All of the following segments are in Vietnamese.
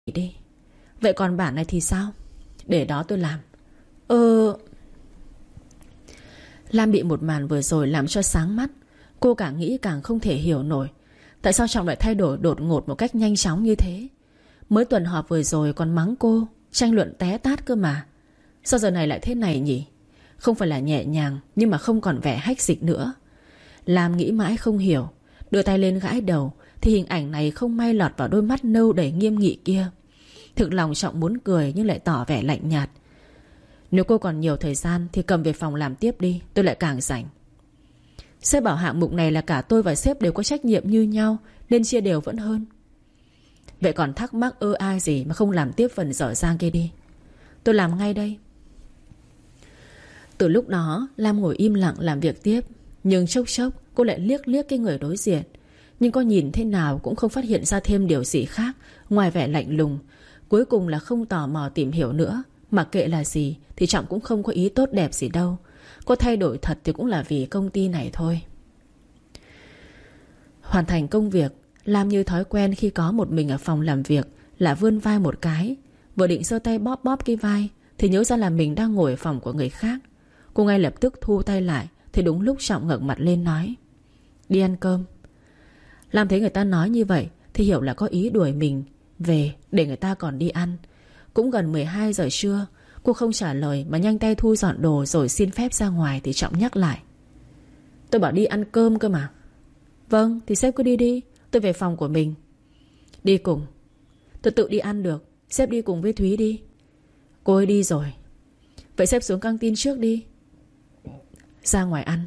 đi. Vậy còn bản này thì sao? Để đó tôi làm. Ờ... Lam bị một màn vừa rồi làm cho sáng mắt. Cô càng nghĩ càng không thể hiểu nổi tại sao Trọng lại thay đổi đột ngột một cách nhanh chóng như thế. Mới tuần họp vừa rồi còn mắng cô, tranh luận té tát cơ mà. Sao giờ này lại thế này nhỉ? Không phải là nhẹ nhàng, nhưng mà không còn vẻ hách dịch nữa. Lam nghĩ mãi không hiểu, đưa tay lên gãi đầu thì hình ảnh này không may lọt vào đôi mắt nâu đầy nghiêm nghị kia. Thực lòng Trọng muốn cười nhưng lại tỏ vẻ lạnh nhạt. Nếu cô còn nhiều thời gian thì cầm về phòng làm tiếp đi, tôi lại càng rảnh. Sếp bảo hạng mục này là cả tôi và sếp đều có trách nhiệm như nhau, nên chia đều vẫn hơn. Vậy còn thắc mắc ai gì mà không làm tiếp phần dở dang kia đi. Tôi làm ngay đây. Từ lúc đó Lam ngồi im lặng làm việc tiếp. Nhưng chốc chốc cô lại liếc liếc cái người đối diện. Nhưng có nhìn thế nào cũng không phát hiện ra thêm điều gì khác ngoài vẻ lạnh lùng. Cuối cùng là không tò mò tìm hiểu nữa. Mặc kệ là gì thì Trọng cũng không có ý tốt đẹp gì đâu. Có thay đổi thật thì cũng là vì công ty này thôi. Hoàn thành công việc, Lam như thói quen khi có một mình ở phòng làm việc là vươn vai một cái. Vừa định giơ tay bóp bóp cái vai thì nhớ ra là mình đang ngồi ở phòng của người khác. Cô ngay lập tức thu tay lại thì đúng lúc Trọng ngẩng mặt lên nói: Đi ăn cơm. Lam thấy người ta nói như vậy thì hiểu là có ý đuổi mình về để người ta còn đi ăn. Cũng gần 12 giờ trưa. Cô không trả lời mà nhanh tay thu dọn đồ rồi xin phép ra ngoài thì Trọng nhắc lại: Tôi bảo đi ăn cơm cơ mà. Vâng thì sếp cứ đi đi, tôi về phòng của mình. Đi cùng. Tôi tự đi ăn được, sếp đi cùng với Thúy đi. Cô ấy đi rồi. Vậy sếp xuống căng tin trước đi. Ra ngoài ăn.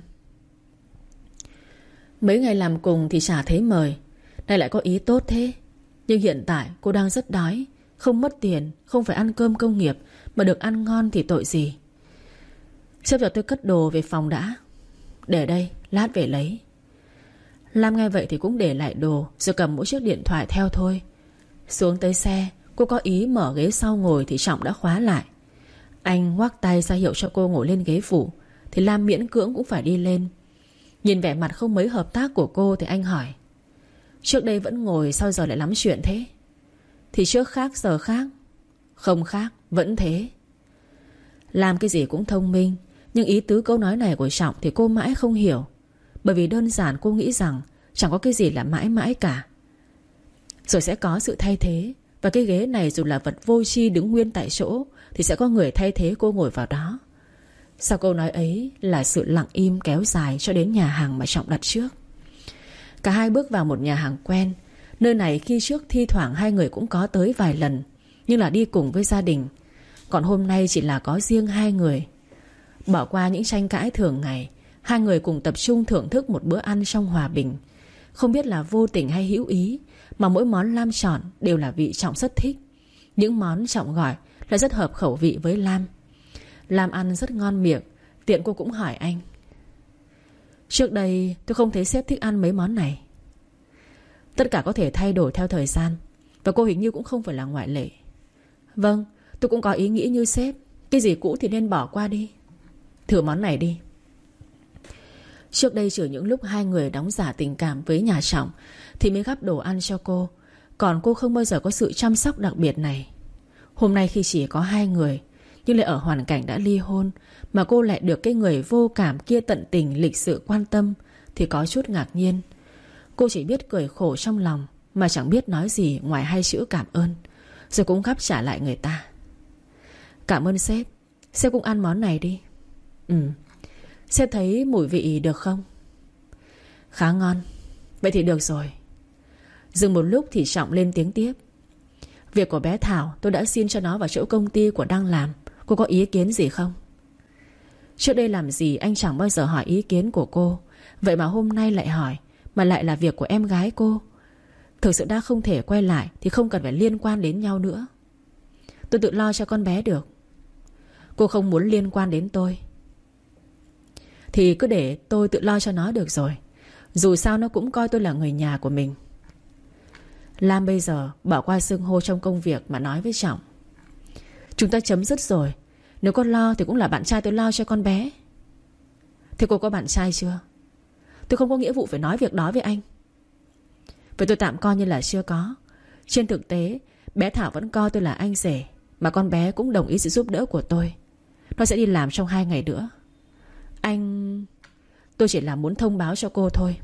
Mấy ngày làm cùng thì chả thấy mời, nay lại có ý tốt thế. Nhưng hiện tại cô đang rất đói. Không mất tiền, không phải ăn cơm công nghiệp mà được ăn ngon thì tội gì. Sếp cho tôi cất đồ về phòng đã. Để đây, lát về lấy. Lam nghe vậy thì cũng để lại đồ rồi cầm mỗi chiếc điện thoại theo thôi. Xuống tới xe, cô có ý mở ghế sau ngồi thì Trọng đã khóa lại. Anh ngoắc tay ra hiệu cho cô ngồi lên ghế phụ thì Lam miễn cưỡng cũng phải đi lên. Nhìn vẻ mặt không mấy hợp tác của cô thì anh hỏi: Trước đây vẫn ngồi, sao giờ lại lắm chuyện thế? Thì trước khác giờ khác. Không khác, vẫn thế. Làm cái gì cũng thông minh, nhưng ý tứ câu nói này của Trọng thì cô mãi không hiểu. Bởi vì đơn giản cô nghĩ rằng chẳng có cái gì là mãi mãi cả. Rồi sẽ có sự thay thế. Và cái ghế này dù là vật vô tri đứng nguyên tại chỗ thì sẽ có người thay thế cô ngồi vào đó. Sau câu nói ấy là sự lặng im kéo dài cho đến nhà hàng mà Trọng đặt trước. Cả hai bước vào một nhà hàng quen. Nơi này khi trước thi thoảng hai người cũng có tới vài lần, nhưng là đi cùng với gia đình. Còn hôm nay chỉ là có riêng hai người. Bỏ qua những tranh cãi thường ngày, hai người cùng tập trung thưởng thức một bữa ăn trong hòa bình. Không biết là vô tình hay hữu ý mà mỗi món Lam chọn đều là vị Trọng rất thích. Những món Trọng gọi là rất hợp khẩu vị với Lam. Lam ăn rất ngon miệng. Tiện cô cũng hỏi anh: Trước đây tôi không thấy sếp thích ăn mấy món này. Tất cả có thể thay đổi theo thời gian, và cô hình như cũng không phải là ngoại lệ. Vâng, tôi cũng có ý nghĩ như sếp. Cái gì cũ thì nên bỏ qua đi. Thử món này đi. Trước đây trừ những lúc hai người đóng giả tình cảm với nhà Trọng thì mới gắp đồ ăn cho cô. Còn cô không bao giờ có sự chăm sóc đặc biệt này. Hôm nay khi chỉ có hai người, nhưng lại ở hoàn cảnh đã ly hôn, mà cô lại được cái người vô cảm kia tận tình lịch sự quan tâm thì có chút ngạc nhiên. Cô chỉ biết cười khổ trong lòng mà chẳng biết nói gì ngoài hai chữ cảm ơn. Rồi cũng gắp trả lại người ta. Cảm ơn sếp. Sếp cũng ăn món này đi. Sếp thấy mùi vị được không? Khá ngon. Vậy thì được rồi. Dừng một lúc thì Trọng lên tiếng tiếp: Việc của bé Thảo tôi đã xin cho nó vào chỗ công ty của đang làm. Cô có ý kiến gì không? Trước đây làm gì anh chẳng bao giờ hỏi ý kiến của cô. Vậy mà hôm nay lại hỏi, mà lại là việc của em gái cô. Thực sự đã không thể quay lại thì không cần phải liên quan đến nhau nữa. Tôi tự lo cho con bé được. Cô không muốn liên quan đến tôi thì cứ để tôi tự lo cho nó được rồi. Dù sao nó cũng coi tôi là người nhà của mình. Lam bây giờ bỏ qua xưng hô trong công việc mà nói với Trọng: Chúng ta chấm dứt rồi. Nếu con lo thì cũng là bạn trai tôi lo cho con bé. Thế cô có bạn trai chưa? Tôi không có nghĩa vụ phải nói việc đó với anh. Vậy tôi tạm coi như là chưa có. Trên thực tế Bé Thảo vẫn coi tôi là anh rể, mà con bé cũng đồng ý sự giúp đỡ của tôi. Nó sẽ đi làm trong 2 ngày nữa. Tôi chỉ là muốn thông báo cho cô thôi.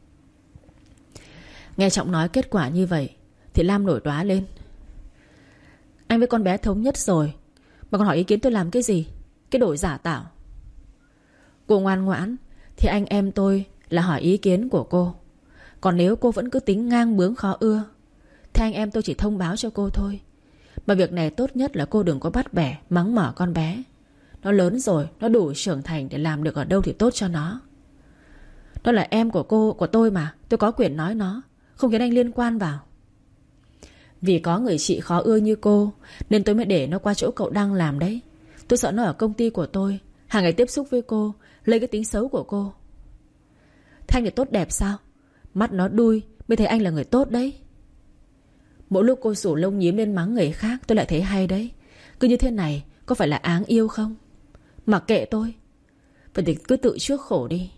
Nghe Trọng nói kết quả như vậy thì Lam nổi đoá lên. Anh với con bé thống nhất rồi mà còn hỏi ý kiến tôi làm cái gì? Cái đồ giả tạo. Cô ngoan ngoãn thì anh em tôi là hỏi ý kiến của cô. Còn nếu cô vẫn cứ tính ngang bướng khó ưa thì anh em tôi chỉ thông báo cho cô thôi. Mà việc này tốt nhất là cô đừng có bắt bẻ mắng mỏ con bé. Nó lớn rồi, nó đủ trưởng thành để làm được ở đâu thì tốt cho nó. Nó là em của cô, của tôi mà. Tôi có quyền nói nó, không khiến anh liên quan vào. Vì có người chị khó ưa như cô nên tôi mới để nó qua chỗ cậu đang làm đấy. Tôi sợ nó ở công ty của tôi hàng ngày tiếp xúc với cô, lấy cái tính xấu của cô. Thanh thì tốt đẹp sao? Mắt nó đui mới thấy anh là người tốt đấy. Mỗi lúc cô sủ lông nhím lên mắng người khác tôi lại thấy hay đấy. Cứ như thế này có phải là áng yêu không? Mặc kệ tôi. Vậy thì cứ tự chuốc khổ đi.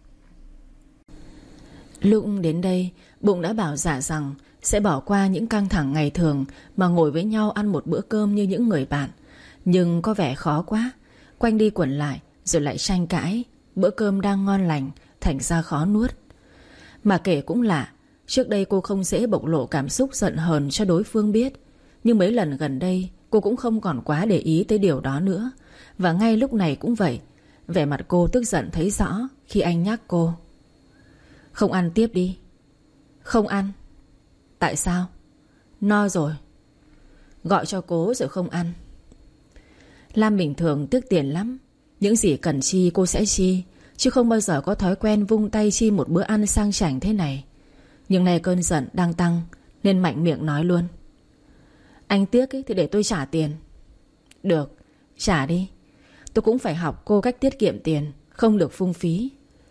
Lúc đến đây bụng đã bảo dạ rằng sẽ bỏ qua những căng thẳng ngày thường mà ngồi với nhau ăn một bữa cơm như những người bạn. Nhưng có vẻ khó quá. Quanh đi quẩn lại rồi lại tranh cãi. Bữa cơm đang ngon lành thành ra khó nuốt. Mà kể cũng lạ, trước đây cô không dễ bộc lộ cảm xúc giận hờn cho đối phương biết. Nhưng mấy lần gần đây cô cũng không còn quá để ý tới điều đó nữa. Và ngay lúc này cũng vậy. Vẻ mặt cô tức giận thấy rõ khi anh nhắc cô. Không ăn tiếp đi. Không ăn. Tại sao? No rồi. Gọi cho cố rồi không ăn. Lam bình thường tiếc tiền lắm. Những gì cần chi cô sẽ chi, chứ không bao giờ có thói quen vung tay chi một bữa ăn sang chảnh thế này. Nhưng nay cơn giận đang tăng nên mạnh miệng nói luôn. Anh tiếc ấy, thì để tôi trả tiền. Được, trả đi. Tôi cũng phải học cô cách tiết kiệm tiền, không được phung phí.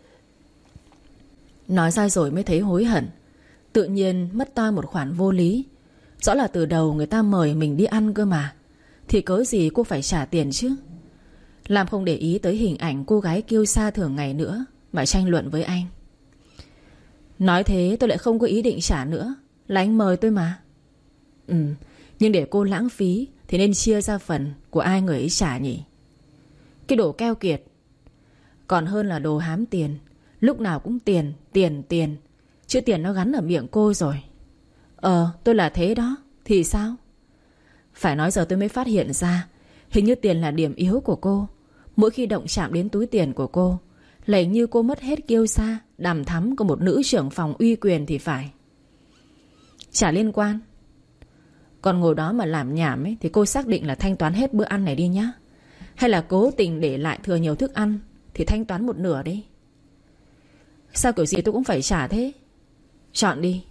Nói ra rồi mới thấy hối hận. Tự nhiên mất toi một khoản vô lý. Rõ là từ đầu người ta mời mình đi ăn cơ mà. Thì cớ gì cô phải trả tiền chứ? Làm không để ý tới hình ảnh cô gái kiêu sa thường ngày nữa mà tranh luận với anh. Nói thế tôi lại không có ý định trả nữa. Là anh mời tôi mà. Nhưng để cô lãng phí thì nên chia ra phần của ai người ấy trả nhỉ? Cái đồ keo kiệt. Còn hơn là đồ hám tiền. Lúc nào cũng tiền, tiền, tiền. Chữ tiền nó gắn ở miệng cô rồi. Tôi là thế đó. Thì sao? Phải nói giờ tôi mới phát hiện ra hình như tiền là điểm yếu của cô. Mỗi khi động chạm đến túi tiền của cô là hình như cô mất hết kiêu sa đằm thắm của một nữ trưởng phòng uy quyền thì phải. Chả liên quan. Còn ngồi đó mà làm nhảm ấy, thì cô xác định là thanh toán hết bữa ăn này đi nhá. Hay là cố tình để lại thừa nhiều thức ăn thì thanh toán một nửa đi. Sao kiểu gì tôi cũng phải trả thế? Chọn đi.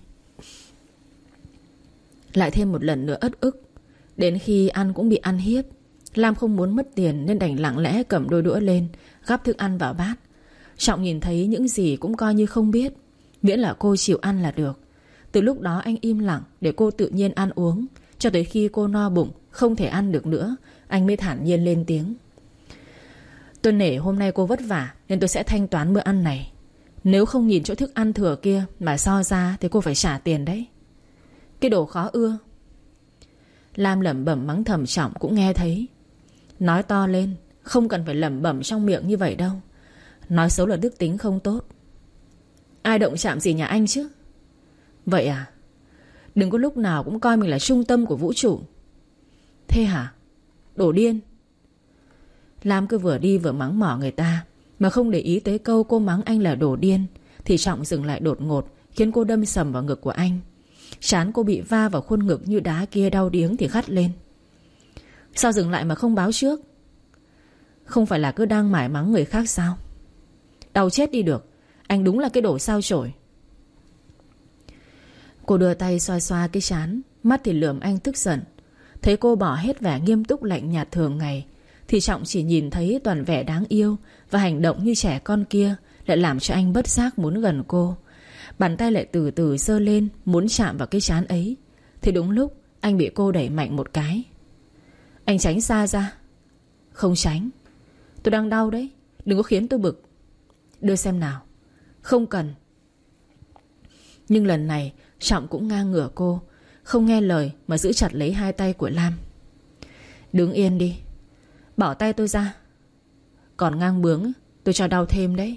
Lại thêm một lần nữa ất ức. Đến khi ăn cũng bị ăn hiếp. Lam không muốn mất tiền nên đành lặng lẽ cầm đôi đũa lên, gắp thức ăn vào bát. Trọng nhìn thấy những gì cũng coi như không biết, miễn là cô chịu ăn là được. Từ lúc đó anh im lặng để cô tự nhiên ăn uống. Cho tới khi cô no bụng không thể ăn được nữa, anh mới thản nhiên lên tiếng. Tôi nể hôm nay cô vất vả nên tôi sẽ thanh toán bữa ăn này. Nếu không nhìn chỗ thức ăn thừa kia mà so ra thì cô phải trả tiền đấy. Cái đồ khó ưa. Lam lẩm bẩm mắng thầm. Trọng cũng nghe thấy. Nói to lên, không cần phải lẩm bẩm trong miệng như vậy đâu. Nói xấu là đức tính không tốt. Ai động chạm gì nhà anh chứ? Vậy à? Đừng có lúc nào cũng coi mình là trung tâm của vũ trụ. Thế hả? Đồ điên. Lam cứ vừa đi vừa mắng mỏ người ta mà không để ý tới câu cô mắng anh là đồ điên. Thì Trọng dừng lại đột ngột, khiến cô đâm sầm vào ngực của anh. Trán cô bị va vào khuôn ngực như đá kia đau điếng thì gắt lên. Sao dừng lại mà không báo trước? Không phải là cứ đang mải mắng người khác sao? Đau chết đi được. Anh đúng là cái đồ sao chổi. Cô đưa tay xoa xoa cái trán, mắt thì lườm anh tức giận. Thấy cô bỏ hết vẻ nghiêm túc lạnh nhạt thường ngày thì Trọng chỉ nhìn thấy toàn vẻ đáng yêu. Và hành động như trẻ con kia lại làm cho anh bất giác muốn gần cô. Bàn tay lại từ từ giơ lên muốn chạm vào cái trán ấy. Thì đúng lúc anh bị cô đẩy mạnh một cái. Anh tránh xa ra. Không tránh. Tôi đang đau đấy. Đừng có khiến tôi bực. Đưa xem nào. Không cần. Nhưng lần này Trọng cũng ngang ngửa cô. không nghe lời mà giữ chặt lấy hai tay của Lam. Đứng yên đi. Bỏ tay tôi ra. Còn ngang bướng tôi cho đau thêm đấy.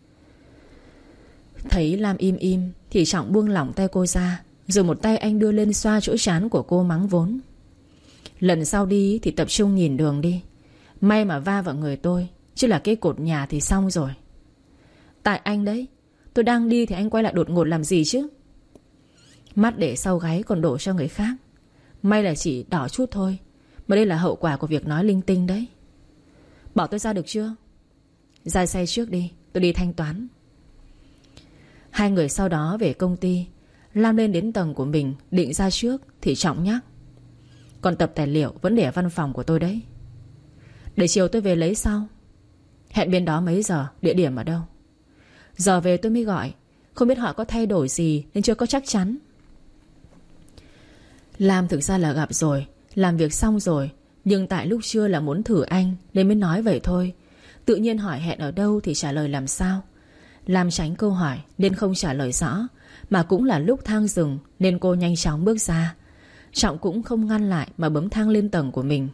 Thấy Lam im im thì Trọng buông lỏng tay cô ra, rồi một tay anh đưa lên xoa chỗ trán của cô mắng vốn. Lần sau đi thì tập trung nhìn đường đi. May mà va vào người tôi, chứ là cái cột nhà thì xong rồi. Tại anh đấy. Tôi đang đi thì anh quay lại đột ngột làm gì chứ? Mắt để sau gáy còn đổ cho người khác. May là chỉ đỏ chút thôi, mà đây là hậu quả của việc nói linh tinh đấy. Bỏ tôi ra được chưa? Ra xe trước đi, tôi đi thanh toán. Hai người sau đó về công ty. Lam lên đến tầng của mình định ra trước thì Trọng nhắc: còn tập tài liệu vẫn để ở văn phòng của tôi đấy. Để chiều tôi về lấy sau. Hẹn bên đó mấy giờ, địa điểm ở đâu? Giờ về tôi mới gọi. Không biết họ có thay đổi gì nên chưa có chắc chắn. Lam thực ra là gặp rồi, làm việc xong rồi, nhưng tại lúc trưa là muốn thử anh nên mới nói vậy thôi. Tự nhiên hỏi hẹn ở đâu thì trả lời làm sao. Lam tránh câu hỏi nên không trả lời rõ. Mà cũng là lúc thang dừng nên cô nhanh chóng bước ra. Trọng cũng không ngăn lại mà bấm thang lên tầng của mình.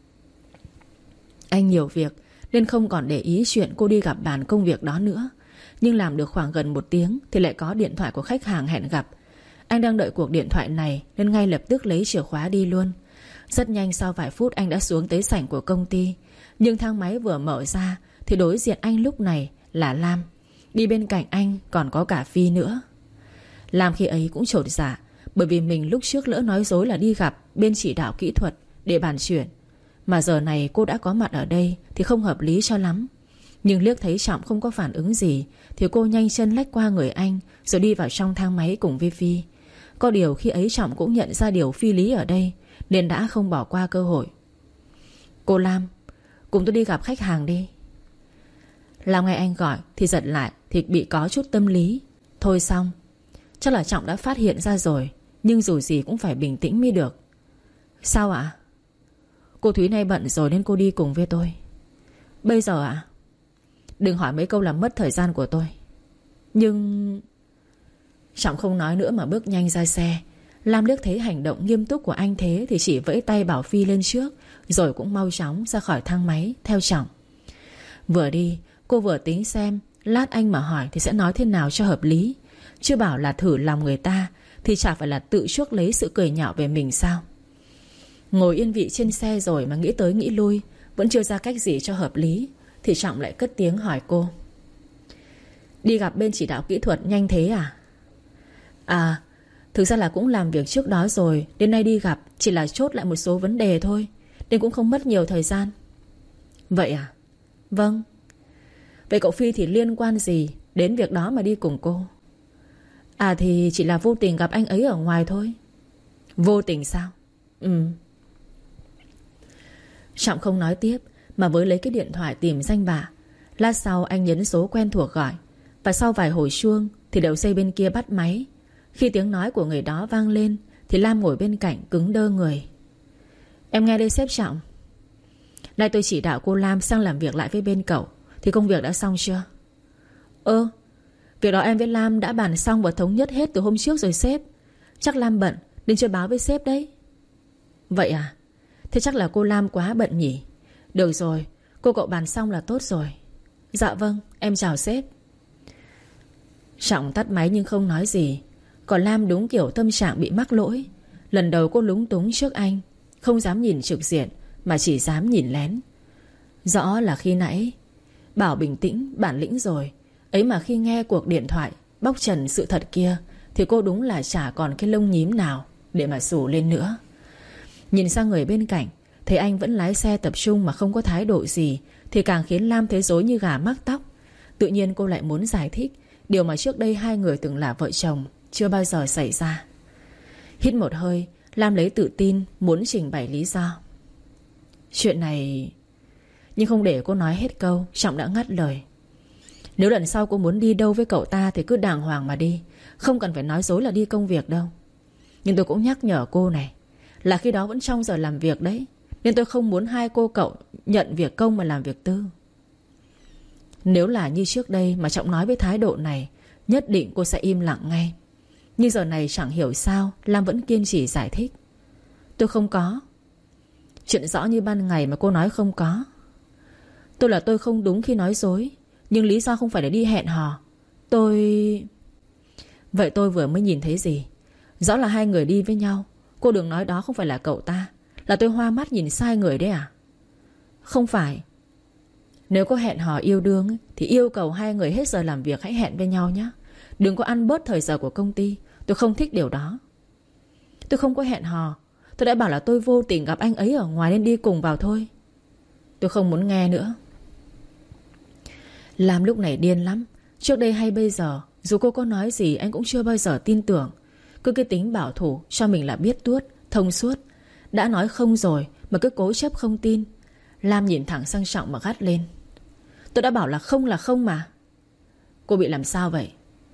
Anh nhiều việc nên không còn để ý chuyện cô đi gặp bàn công việc đó nữa. Nhưng làm được khoảng gần 1 tiếng thì lại có điện thoại của khách hàng hẹn gặp. Anh đang đợi cuộc điện thoại này nên ngay lập tức lấy chìa khóa đi luôn. Rất nhanh sau vài phút anh đã xuống tới sảnh của công ty. Nhưng thang máy vừa mở ra thì đối diện anh lúc này là Lam. Đi bên cạnh anh còn có cả Phi nữa. Lam khi ấy cũng chột dạ, bởi vì mình lúc trước lỡ nói dối là đi gặp bên chỉ đạo kỹ thuật để bàn chuyện. Mà giờ này cô đã có mặt ở đây thì không hợp lý cho lắm. Nhưng liếc thấy Trọng không có phản ứng gì thì cô nhanh chân lách qua người anh, rồi đi vào trong thang máy cùng với Phi. Có điều khi ấy Trọng cũng nhận ra điều phi lý ở đây nên đã không bỏ qua cơ hội. Cô Lam, cùng tôi đi gặp khách hàng đi. Lam nghe anh gọi thì giật lại thì bị có chút tâm lý. Thôi xong, chắc là Trọng đã phát hiện ra rồi, nhưng dù gì cũng phải bình tĩnh mới được. Sao ạ? Cô Thúy nay bận rồi nên cô đi cùng với tôi. Bây giờ ạ? Đừng hỏi mấy câu làm mất thời gian của tôi. Nhưng... Trọng không nói nữa mà bước nhanh ra xe. Lam liếc thấy hành động nghiêm túc của anh thế thì chỉ vẫy tay bảo Phi lên trước, rồi cũng mau chóng ra khỏi thang máy theo Trọng. Vừa đi cô vừa tính xem lát anh mà hỏi thì sẽ nói thế nào cho hợp lý. Chứ bảo là thử lòng người ta thì chả phải là tự chuốc lấy sự cười nhạo về mình sao. Ngồi yên vị trên xe rồi mà nghĩ tới nghĩ lui, vẫn chưa ra cách gì cho hợp lý thì Trọng lại cất tiếng hỏi cô: đi gặp bên chỉ đạo kỹ thuật nhanh thế à? À, thực ra là cũng làm việc trước đó rồi, đến nay đi gặp chỉ là chốt lại một số vấn đề thôi, nên cũng không mất nhiều thời gian. Vậy à? Vâng. Vậy cậu Phi thì liên quan gì đến việc đó mà đi cùng cô? À thì chỉ là vô tình gặp anh ấy ở ngoài thôi. Vô tình sao? Ừ. Trọng không nói tiếp mà với lấy cái điện thoại tìm danh bạ. Lát sau anh nhấn số quen thuộc gọi, và sau vài hồi chuông thì đầu dây bên kia bắt máy. Khi tiếng nói của người đó vang lên thì Lam ngồi bên cạnh cứng đơ người. Em nghe đây sếp Trọng. Nay tôi chỉ đạo cô Lam sang làm việc lại với bên cậu, thì công việc đã xong chưa? Việc đó em với Lam đã bàn xong và thống nhất hết từ hôm trước rồi sếp. Chắc Lam bận nên chưa báo với sếp đấy. Vậy à? Thế chắc là cô Lam quá bận nhỉ. Được rồi, cô cậu bàn xong là tốt rồi. Dạ vâng, em chào sếp. Trọng tắt máy nhưng không nói gì. Còn Lam đúng kiểu tâm trạng bị mắc lỗi. Lần đầu cô lúng túng trước anh, không dám nhìn trực diện mà chỉ dám nhìn lén. Rõ là khi nãy bảo bình tĩnh, bản lĩnh rồi, ấy mà khi nghe cuộc điện thoại bóc trần sự thật kia thì cô đúng là chả còn cái lông nhím nào để mà xù lên nữa. Nhìn sang người bên cạnh, thấy anh vẫn lái xe tập trung mà không có thái độ gì thì càng khiến Lam thấy rối như gà mắc tóc. Tự nhiên cô lại muốn giải thích điều mà trước đây hai người từng là vợ chồng chưa bao giờ xảy ra. Hít một hơi, Lam lấy tự tin muốn trình bày lý do. Chuyện này... Nhưng không để cô nói hết câu, Trọng đã ngắt lời. Nếu lần sau cô muốn đi đâu với cậu ta thì cứ đàng hoàng mà đi, không cần phải nói dối là đi công việc đâu. Nhưng tôi cũng nhắc nhở cô này, là khi đó vẫn trong giờ làm việc đấy, nên tôi không muốn hai cô cậu nhận việc công mà làm việc tư. Nếu là như trước đây mà Trọng nói với thái độ này, nhất định cô sẽ im lặng ngay. Nhưng giờ này chẳng hiểu sao Lam vẫn kiên trì giải thích. Tôi không có. Chuyện rõ như ban ngày mà cô nói không có. Tôi không đúng khi nói dối, nhưng lý do không phải để đi hẹn hò. Vậy tôi vừa mới nhìn thấy gì? Rõ là hai người đi với nhau. Cô đừng nói đó không phải là cậu ta. Là tôi hoa mắt nhìn sai người đấy à? Không phải. Nếu có hẹn hò yêu đương thì yêu cầu hai người hết giờ làm việc hãy hẹn với nhau nhé. Đừng có ăn bớt thời giờ của công ty. Tôi không thích điều đó. Tôi không có hẹn hò. Tôi đã bảo là tôi vô tình gặp anh ấy ở ngoài nên đi cùng vào thôi. Tôi không muốn nghe nữa. Lam lúc này điên lắm. Trước đây hay bây giờ, dù cô có nói gì anh cũng chưa bao giờ tin tưởng. Cứ cái tính bảo thủ cho mình là biết tuốt, thông suốt. Đã nói không rồi mà cứ cố chấp không tin. Lam nhìn thẳng sang Trọng mà gắt lên. Tôi đã bảo là không mà. Cô bị làm sao vậy?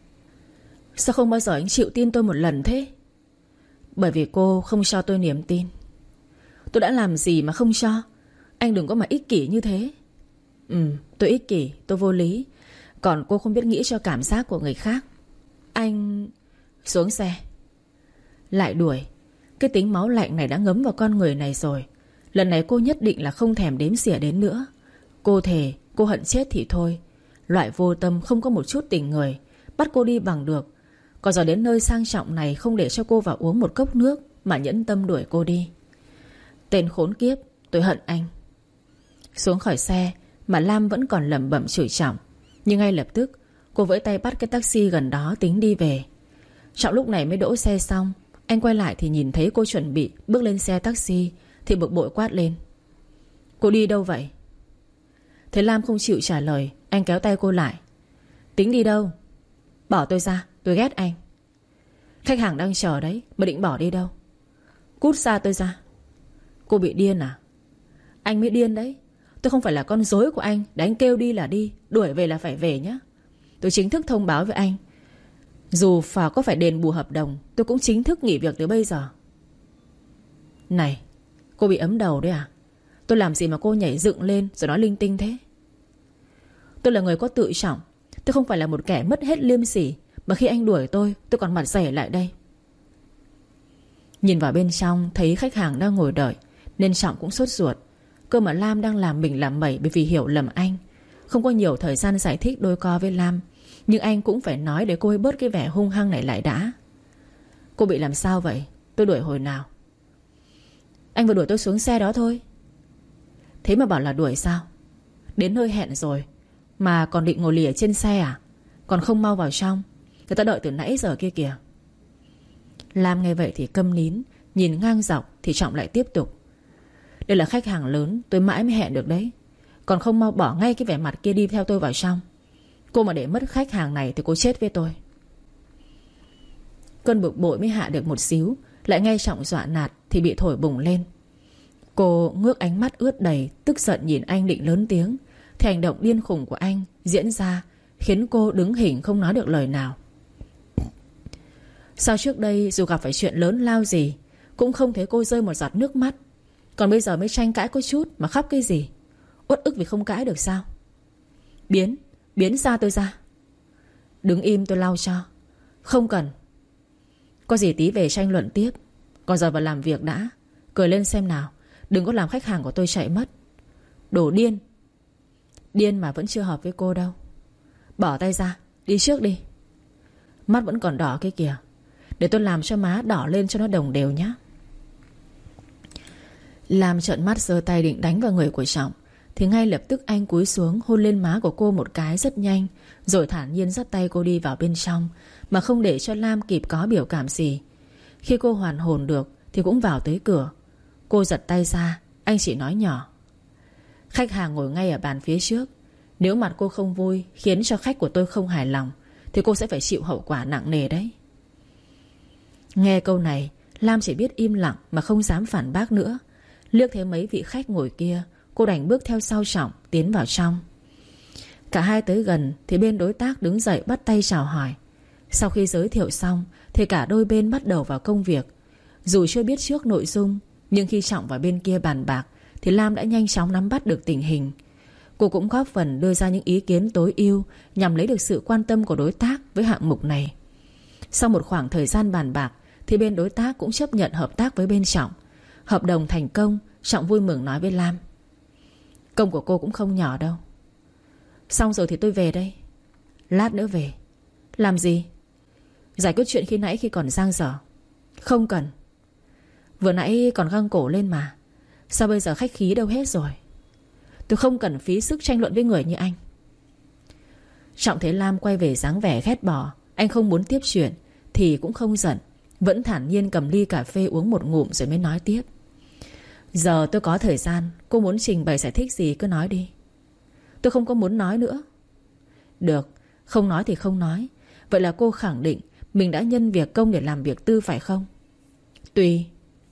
Sao không bao giờ anh chịu tin tôi một lần thế? Bởi vì cô không cho tôi niềm tin. Tôi đã làm gì mà không cho? Anh đừng có mà ích kỷ như thế. Tôi ích kỷ, tôi vô lý. Còn cô không biết nghĩ cho cảm giác của người khác. Anh... Xuống xe. Lại đuổi. Cái tính máu lạnh này đã ngấm vào con người này rồi. Lần này cô nhất định là không thèm đếm xỉa đến nữa. Cô thề cô hận chết thì thôi. Loại vô tâm không có một chút tình người. Bắt cô đi bằng được. Còn giờ đến nơi sang trọng này không để cho cô vào uống một cốc nước mà nhẫn tâm đuổi cô đi. Tên khốn kiếp, tôi hận anh. Xuống khỏi xe mà Lam vẫn còn lẩm bẩm chửi Trọng. Nhưng ngay lập tức cô vẫy tay bắt cái taxi gần đó tính đi về. Trọng lúc này mới đỗ xe xong. Anh quay lại thì nhìn thấy cô chuẩn bị bước lên xe taxi thì bực bội quát lên. Cô đi đâu vậy? Thấy Lam không chịu trả lời, anh kéo tay cô lại. Tính đi đâu? Bỏ tôi ra, tôi ghét anh. Khách hàng đang chờ đấy, mà định bỏ đi đâu? Cút xa tôi ra. Cô bị điên à? Anh mới điên đấy. Tôi không phải là con rối của anh để anh kêu đi là đi, đuổi về là phải về nhé. Tôi chính thức thông báo với anh, dù có phải đền bù hợp đồng, tôi cũng chính thức nghỉ việc từ bây giờ. Này, cô bị ấm đầu đấy à? Tôi làm gì mà cô nhảy dựng lên rồi nói linh tinh thế? Tôi là người có tự trọng. Tôi không phải là một kẻ mất hết liêm sỉ mà khi anh đuổi tôi còn mặt dày lại đây. Nhìn vào bên trong thấy khách hàng đang ngồi đợi nên Trọng cũng sốt ruột. Cơ mà Lam đang làm mình làm mẩy bởi vì hiểu lầm anh. Không có nhiều thời gian giải thích đôi co với Lam, nhưng anh cũng phải nói để cô ấy bớt cái vẻ hung hăng này lại đã. Cô bị làm sao vậy? Tôi đuổi hồi nào? Anh vừa đuổi tôi xuống xe đó thôi. Thế mà bảo là đuổi sao? Đến nơi hẹn rồi mà còn định ngồi lì trên xe à? Còn không mau vào trong, người ta đợi từ nãy giờ kia kìa. Lam nghe vậy thì câm nín. Nhìn ngang dọc thì Trọng lại tiếp tục. Đây là khách hàng lớn, tôi mãi mới hẹn được đấy. Còn không mau bỏ ngay cái vẻ mặt kia đi theo tôi vào trong. Cô mà để mất khách hàng này thì cô chết với tôi. Cơn bực bội mới hạ được một xíu, lại nghe Trọng dọa nạt thì bị thổi bùng lên. Cô ngước ánh mắt ướt đầy, tức giận nhìn anh định lớn tiếng, thì hành động điên khùng của anh diễn ra khiến cô đứng hình không nói được lời nào. Sao trước đây dù gặp phải chuyện lớn lao gì cũng không thấy cô rơi một giọt nước mắt, còn bây giờ mới tranh cãi có chút mà khóc cái gì? Uất ức vì không cãi được sao? Biến xa tôi ra. Đứng im tôi lau cho. Không cần. Có gì tí về tranh luận tiếp. Còn giờ vào làm việc đã. Cười lên xem nào. Đừng có làm khách hàng của tôi chạy mất. Đồ điên. Điên mà vẫn chưa hợp với cô đâu. Bỏ tay ra, đi trước đi. Mắt vẫn còn đỏ kia kìa. Để tôi làm cho má đỏ lên cho nó đồng đều nhé. Lam trợn mắt giơ tay định đánh vào người của Trọng, thì ngay lập tức anh cúi xuống hôn lên má của cô một cái rất nhanh, rồi thản nhiên dắt tay cô đi vào bên trong, mà không để cho Lam kịp có biểu cảm gì. Khi cô hoàn hồn được thì cũng vào tới cửa. Cô giật tay ra. Anh chỉ nói nhỏ. Khách hàng ngồi ngay ở bàn phía trước. Nếu mặt cô không vui khiến cho khách của tôi không hài lòng thì cô sẽ phải chịu hậu quả nặng nề đấy. Nghe câu này Lam chỉ biết im lặng mà không dám phản bác nữa. Liếc thấy mấy vị khách ngồi kia, cô đành bước theo sau Trọng tiến vào trong. Cả hai tới gần thì bên đối tác đứng dậy bắt tay chào hỏi. Sau khi giới thiệu xong thì cả đôi bên bắt đầu vào công việc. Dù chưa biết trước nội dung, nhưng khi Trọng vào bên kia bàn bạc thì Lam đã nhanh chóng nắm bắt được tình hình. Cô cũng góp phần đưa ra những ý kiến tối ưu nhằm lấy được sự quan tâm của đối tác với hạng mục này. Sau một khoảng thời gian bàn bạc thì bên đối tác cũng chấp nhận hợp tác với bên Trọng. Hợp đồng thành công, Trọng vui mừng nói với Lam: công của cô cũng không nhỏ đâu. Xong rồi thì tôi về đây. Lát nữa về. Làm gì? Giải quyết chuyện khi nãy khi còn dang dở. Không cần. Vừa nãy còn găng cổ lên mà. Sao bây giờ khách khí đâu hết rồi? Tôi không cần phí sức tranh luận với người như anh. Trọng thấy Lam quay về dáng vẻ ghét bỏ, anh không muốn tiếp chuyện thì cũng không giận, vẫn thản nhiên cầm ly cà phê uống một ngụm rồi mới nói tiếp: giờ tôi có thời gian, cô muốn trình bày giải thích gì cứ nói đi. Tôi không có muốn nói nữa. Được, không nói thì không nói. Vậy là cô khẳng định mình đã nhân việc công để làm việc tư phải không? Tùy.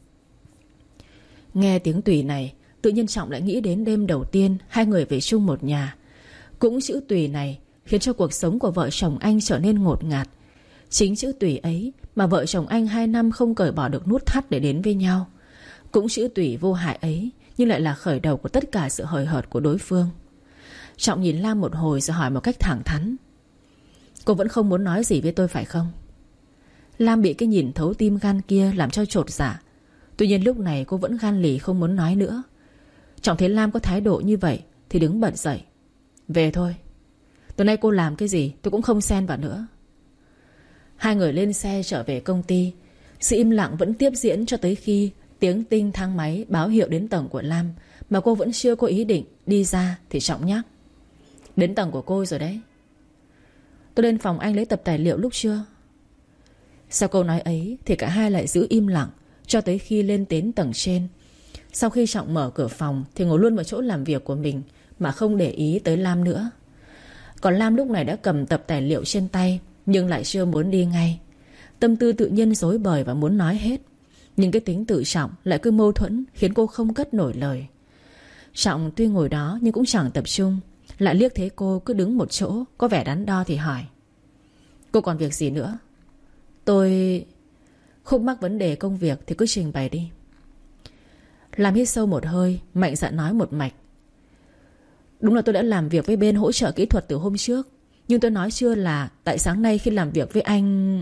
Nghe tiếng tùy này, tự nhiên Trọng lại nghĩ đến đêm đầu tiên hai người về chung một nhà. Cũng chữ tùy này khiến cho cuộc sống của vợ chồng anh trở nên ngột ngạt. Chính chữ tùy ấy mà vợ chồng anh 2 năm không cởi bỏ được nút thắt để đến với nhau. Cũng chữ tùy vô hại ấy nhưng lại là khởi đầu của tất cả sự hời hợt của đối phương. Trọng nhìn Lam một hồi rồi hỏi một cách thẳng thắn: cô vẫn không muốn nói gì với tôi phải không? Lam bị cái nhìn thấu tim gan kia làm cho chột dạ. Tuy nhiên lúc này cô vẫn gan lì không muốn nói nữa. Trọng thấy Lam có thái độ như vậy thì đứng bật dậy: về thôi. Tối nay cô làm cái gì tôi cũng không xen vào nữa. Hai người lên xe trở về công ty. Sự im lặng vẫn tiếp diễn cho tới khi tiếng tinh thang máy báo hiệu đến tầng của Lam, mà cô vẫn chưa có ý định đi ra thì Trọng nhắc: đến tầng của cô rồi đấy. Tôi lên phòng anh lấy tập tài liệu lúc trưa. Sau câu nói ấy thì cả hai lại giữ im lặng cho tới khi lên đến tầng trên. Sau khi Trọng mở cửa phòng thì ngồi luôn vào chỗ làm việc của mình mà không để ý tới Lam nữa. Còn Lam lúc này đã cầm tập tài liệu trên tay nhưng lại chưa muốn đi ngay. Tâm tư tự nhiên rối bời và muốn nói hết, nhưng cái tính tự trọng lại cứ mâu thuẫn khiến cô không cất nổi lời. Trọng tuy ngồi đó nhưng cũng chẳng tập trung, lại liếc thấy cô cứ đứng một chỗ có vẻ đắn đo thì hỏi: cô còn việc gì nữa? Tôi... khúc mắc vấn đề công việc thì cứ trình bày đi. Lam hít sâu một hơi, mạnh dạn nói một mạch: đúng là tôi đã làm việc với bên hỗ trợ kỹ thuật từ hôm trước, nhưng tôi nói chưa là tại sáng nay khi làm việc với anh...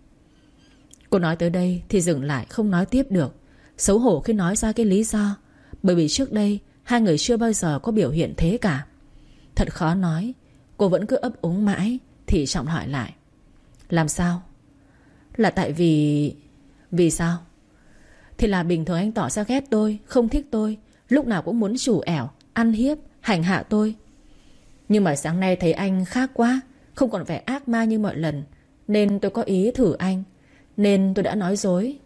Cô nói tới đây thì dừng lại không nói tiếp được, xấu hổ khi nói ra cái lý do. Bởi vì trước đây hai người chưa bao giờ có biểu hiện thế cả. Thật khó nói. Cô vẫn cứ ấp úng mãi thì Trọng hỏi lại: làm sao? Là tại vì... Vì sao? Thì là bình thường anh tỏ ra ghét tôi, không thích tôi, lúc nào cũng muốn chủ ẻo, ăn hiếp, hành hạ tôi. Nhưng mà sáng nay thấy anh khác quá, không còn vẻ ác ma như mọi lần, nên tôi có ý thử anh, nên tôi đã nói dối.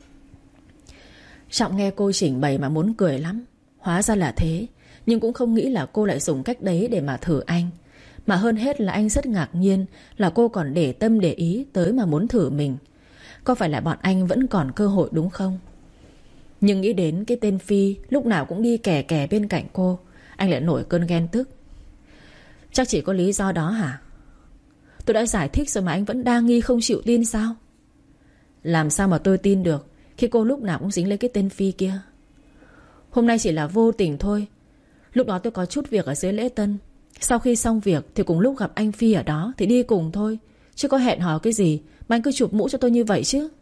Trọng nghe cô chỉnh bày mà muốn cười lắm. Hóa ra là thế. Nhưng cũng không nghĩ là cô lại dùng cách đấy để mà thử anh. Mà hơn hết là anh rất ngạc nhiên là cô còn để tâm để ý tới mà muốn thử mình. Có phải là bọn anh vẫn còn cơ hội đúng không? Nhưng nghĩ đến cái tên Phi lúc nào cũng đi kè kè bên cạnh cô, anh lại nổi cơn ghen tức. Chắc chỉ có lý do đó hả? Tôi đã giải thích rồi mà anh vẫn đa nghi không chịu tin sao? Làm sao mà tôi tin được khi cô lúc nào cũng dính lấy cái tên Phi kia? Hôm nay chỉ là vô tình thôi. Lúc đó tôi có chút việc ở dưới lễ tân. Sau khi xong việc thì cùng lúc gặp anh Phi ở đó thì đi cùng thôi. Chứ có hẹn hò cái gì mà anh cứ chụp mũ cho tôi như vậy chứ?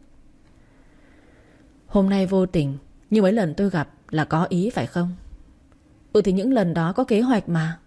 Hôm nay vô tình, nhưng mấy lần tôi gặp là có ý phải không? Ừ thì những lần đó có kế hoạch mà.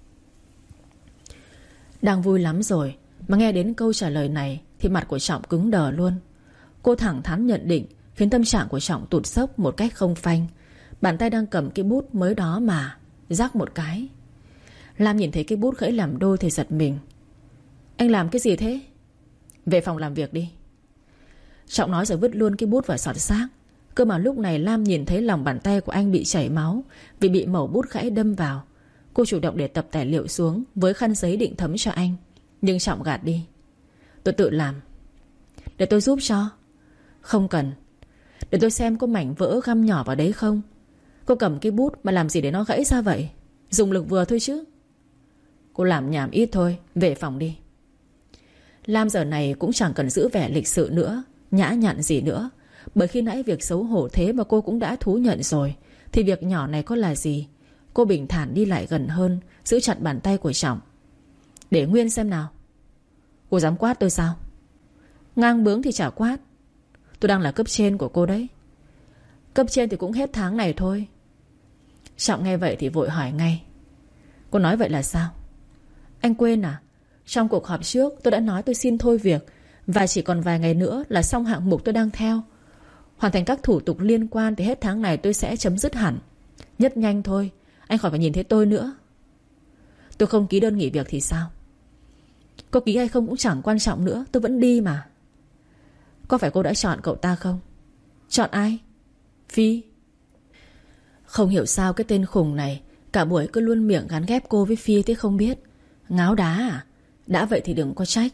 Đang vui lắm rồi mà nghe đến câu trả lời này thì mặt của Trọng cứng đờ luôn. Cô thẳng thắn nhận định khiến tâm trạng của Trọng tụt xốc một cách không phanh. Bàn tay đang cầm cái bút mới đó mà rắc một cái. Lam nhìn thấy cái bút gãy làm đôi thì giật mình. Anh làm cái gì thế? Về phòng làm việc đi. Trọng nói rồi vứt luôn cái bút vào xọt xác. Cơ mà lúc này Lam nhìn thấy lòng bàn tay của anh bị chảy máu vì bị mẩu bút gãy đâm vào. Cô chủ động để tập tài liệu xuống với khăn giấy định thấm cho anh, nhưng Trọng gạt đi. Tôi tự làm. Để tôi giúp cho. Không cần. Để tôi xem có mảnh vỡ găm nhỏ vào đấy không. Cô cầm cái bút mà làm gì để nó gãy ra vậy? Dùng lực vừa thôi chứ. Cô làm nhảm ít thôi. Về phòng đi. Lam giờ này cũng chẳng cần giữ vẻ lịch sự nữa, nhã nhặn gì nữa. Bởi khi nãy việc xấu hổ thế mà cô cũng đã thú nhận rồi, thì việc nhỏ này có là gì. Cô bình thản đi lại gần hơn, giữ chặt bàn tay của Trọng. Để nguyên xem nào. Cô dám quát tôi sao? Ngang bướng thì chả quát. Tôi đang là cấp trên của cô đấy. Cấp trên thì cũng hết tháng này thôi. Trọng nghe vậy thì vội hỏi ngay: Cô nói vậy là sao? Anh quên à? Trong cuộc họp trước tôi đã nói tôi xin thôi việc, và chỉ còn vài ngày nữa là xong hạng mục tôi đang theo. Hoàn thành các thủ tục liên quan thì hết tháng này tôi sẽ chấm dứt hẳn. Nhất nhanh thôi, anh khỏi phải nhìn thấy tôi nữa. Tôi không ký đơn nghỉ việc thì sao? Cô ký hay không cũng chẳng quan trọng nữa, tôi vẫn đi mà. Có phải cô đã chọn cậu ta không? Chọn ai? Phi. Không hiểu sao cái tên khùng này cả buổi cứ luôn miệng gắn ghép cô với Phi thế không biết. Ngáo đá à? Đã vậy thì đừng có trách.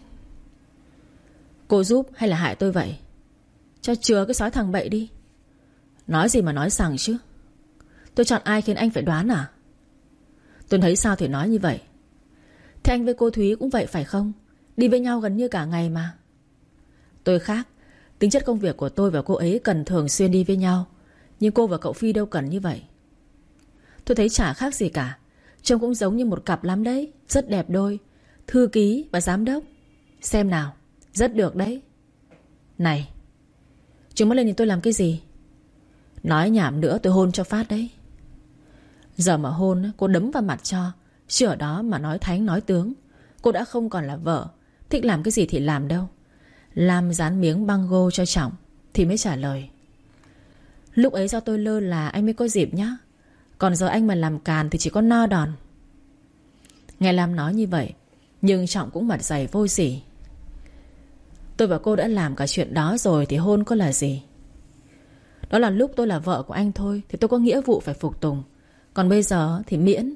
Cô giúp hay là hại tôi vậy? Cho chừa cái sói thằng bậy đi. Nói gì mà nói sằng chứ. Tôi chọn ai khiến anh phải đoán à? Tôi thấy sao thì nói như vậy. Thế anh với cô Thúy cũng vậy phải không? Đi với nhau gần như cả ngày mà. Tôi khác. Tính chất công việc của tôi và cô ấy cần thường xuyên đi với nhau. Nhưng cô và cậu Phi đâu cần như vậy. Tôi thấy chả khác gì cả. Trông cũng giống như một cặp lắm đấy. Rất đẹp đôi. Thư ký và giám đốc. Xem nào. Rất được đấy. Này, chúng mới lên nhìn tôi làm cái gì? Nói nhảm nữa tôi hôn cho phát đấy. Giờ mà hôn cô đấm vào mặt cho, chứ ở đó mà nói thánh nói tướng. Cô đã không còn là vợ, thích làm cái gì thì làm đâu. Lam dán miếng băng gô cho Trọng thì mới trả lời: Lúc ấy do tôi lơ là anh mới có dịp nhá. Còn giờ anh mà làm càn thì chỉ có no đòn. Nghe Lam nói như vậy, nhưng Trọng cũng mặt dày vô sỉ. Tôi và cô đã làm cả chuyện đó rồi thì hôn có là gì? Đó là lúc tôi là vợ của anh thôi, thì tôi có nghĩa vụ phải phục tùng. Còn bây giờ thì miễn.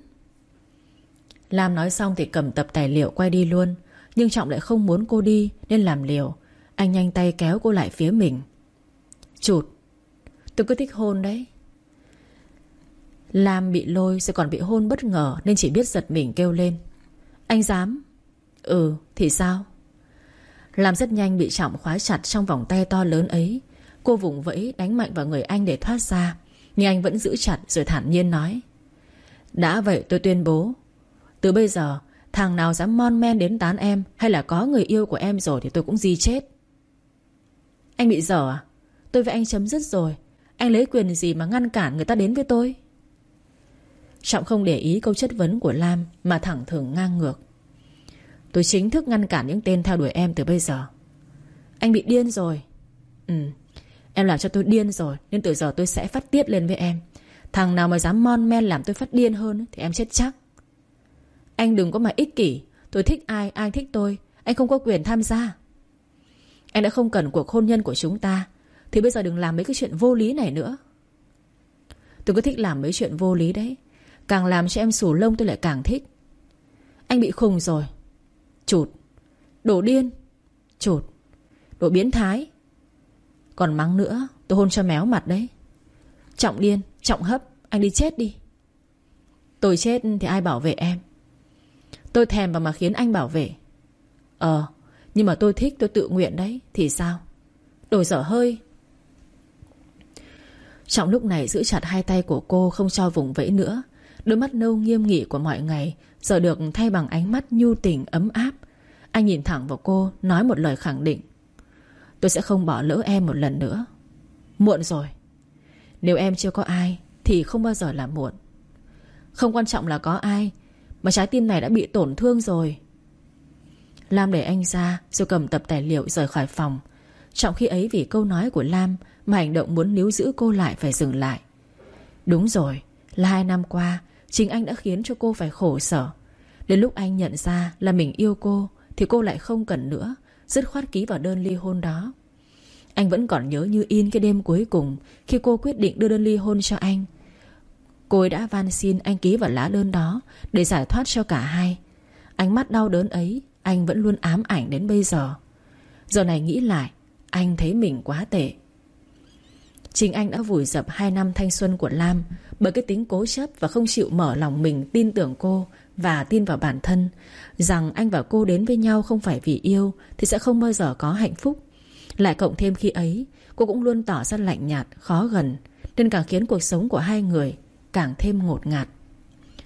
Lam nói xong thì cầm tập tài liệu quay đi luôn. Nhưng Trọng lại không muốn cô đi nên làm liều. Anh nhanh tay kéo cô lại phía mình. Chụt, tôi cứ thích hôn đấy. Lam bị lôi rồi còn bị hôn bất ngờ nên chỉ biết giật mình kêu lên: Anh dám? Ừ, thì sao? Lam rất nhanh bị Trọng khóa chặt trong vòng tay to lớn ấy. Cô vùng vẫy đánh mạnh vào người anh để thoát ra, nhưng anh vẫn giữ chặt rồi thản nhiên nói: Đã vậy tôi tuyên bố, từ bây giờ thằng nào dám mon men đến tán em hay là có người yêu của em rồi thì tôi cũng di chết. Anh bị dở à? Tôi với anh chấm dứt rồi. Anh lấy quyền gì mà ngăn cản người ta đến với tôi? Trọng không để ý câu chất vấn của Lam mà thẳng thừng ngang ngược: Tôi chính thức ngăn cản những tên theo đuổi em từ bây giờ. Anh bị điên rồi. Ừ, em làm cho tôi điên rồi, nên từ giờ tôi sẽ phát tiết lên với em. Thằng nào mà dám mon men làm tôi phát điên hơn thì em chết chắc. Anh đừng có mà ích kỷ. Tôi thích ai, ai thích tôi. Anh không có quyền tham gia. Anh đã không cần cuộc hôn nhân của chúng ta thì bây giờ đừng làm mấy cái chuyện vô lý này nữa. Tôi cứ thích làm mấy chuyện vô lý đấy. Càng làm cho em xù lông tôi lại càng thích. Anh bị khùng rồi. Chụt. Đồ điên. Chụt. Đồ biến thái. Còn mắng nữa tôi hôn cho méo mặt đấy. Trọng điên, Trọng hấp. Anh đi chết đi. Tôi chết thì ai bảo vệ em? Tôi thèm vào mà khiến anh bảo vệ. Nhưng mà tôi thích, tôi tự nguyện đấy. Thì sao? Đồ dở hơi. Trọng lúc này giữ chặt hai tay của cô, không cho vùng vẫy nữa. Đôi mắt nâu nghiêm nghị của mọi ngày giờ được thay bằng ánh mắt nhu tình ấm áp. Anh nhìn thẳng vào cô, nói một lời khẳng định: Tôi sẽ không bỏ lỡ em một lần nữa. Muộn rồi. Nếu em chưa có ai thì không bao giờ là muộn. Không quan trọng là có ai, mà trái tim này đã bị tổn thương rồi. Lam đẩy anh ra rồi cầm tập tài liệu rời khỏi phòng. Trọng khi ấy vì câu nói của Lam mà hành động muốn níu giữ cô lại phải dừng lại. Đúng rồi, là 2 năm qua chính anh đã khiến cho cô phải khổ sở. Đến lúc anh nhận ra là mình yêu cô thì cô lại không cần nữa, dứt khoát ký vào đơn ly hôn đó. Anh vẫn còn nhớ như in cái đêm cuối cùng khi cô quyết định đưa đơn ly hôn cho anh. Cô ấy đã van xin anh ký vào lá đơn đó để giải thoát cho cả hai. Ánh mắt đau đớn ấy anh vẫn luôn ám ảnh đến bây giờ. Giờ này nghĩ lại, anh thấy mình quá tệ. Chính anh đã vùi dập 2 năm thanh xuân của Lam bởi cái tính cố chấp và không chịu mở lòng mình tin tưởng cô và tin vào bản thân, rằng anh và cô đến với nhau không phải vì yêu thì sẽ không bao giờ có hạnh phúc. Lại cộng thêm khi ấy cô cũng luôn tỏ ra lạnh nhạt, khó gần, nên càng khiến cuộc sống của hai người càng thêm ngột ngạt.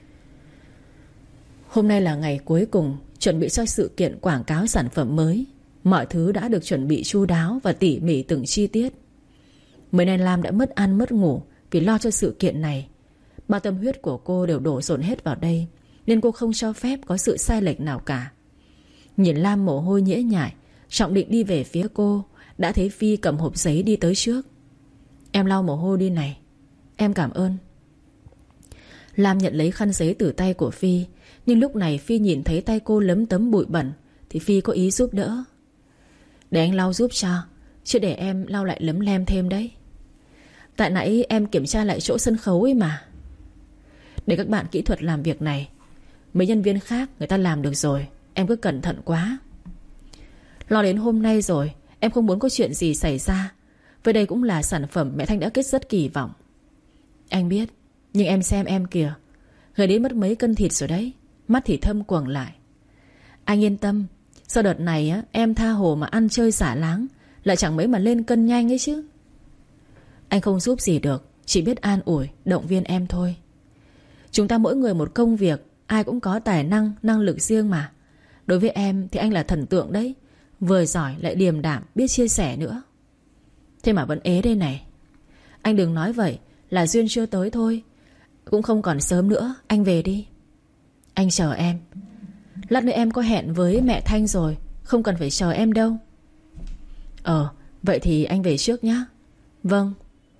Hôm nay là ngày cuối cùng chuẩn bị cho sự kiện quảng cáo sản phẩm mới. Mọi thứ đã được chuẩn bị chu đáo và tỉ mỉ từng chi tiết. Mấy nay Lam đã mất ăn mất ngủ vì lo cho sự kiện này. Bao tâm huyết của cô đều đổ dồn hết vào đây, nên cô không cho phép có sự sai lệch nào cả. Nhìn Lam mồ hôi nhễ nhại, Trọng định đi về phía cô, đã thấy Phi cầm hộp giấy đi tới trước. Em lau mồ hôi đi này. Em cảm ơn. Lam nhận lấy khăn giấy từ tay của Phi, nhưng lúc này Phi nhìn thấy tay cô lấm tấm bụi bẩn thì Phi có ý giúp đỡ. Để anh lau giúp cho, chứ để em lau lại lấm lem thêm đấy. Tại nãy em kiểm tra lại chỗ sân khấu ấy mà. Để các bạn kỹ thuật làm việc này. Mấy nhân viên khác người ta làm được rồi, em cứ cẩn thận quá. Lo đến hôm nay rồi, em không muốn có chuyện gì xảy ra. Với đây cũng là sản phẩm mẹ Thanh đã kết rất kỳ vọng. Anh biết, nhưng em xem em kìa, gầy đến mất mấy cân thịt rồi đấy. Mắt thì thâm quầng lại. Anh yên tâm, sau đợt này á, em tha hồ mà ăn chơi xả láng, lại chẳng mấy mà lên cân nhanh ấy chứ. Anh không giúp gì được, chỉ biết an ủi, động viên em thôi. Chúng ta mỗi người một công việc, ai cũng có tài năng, năng lực riêng mà. Đối với em thì anh là thần tượng đấy. Vừa giỏi lại điềm đạm, biết chia sẻ nữa. Thế mà vẫn ế đây này. Anh đừng nói vậy, là duyên chưa tới thôi. Cũng không còn sớm nữa, anh về đi. Anh chờ em. Lát nữa em có hẹn với mẹ Thanh rồi, không cần phải chờ em đâu. Vậy thì anh về trước nhé. Vâng.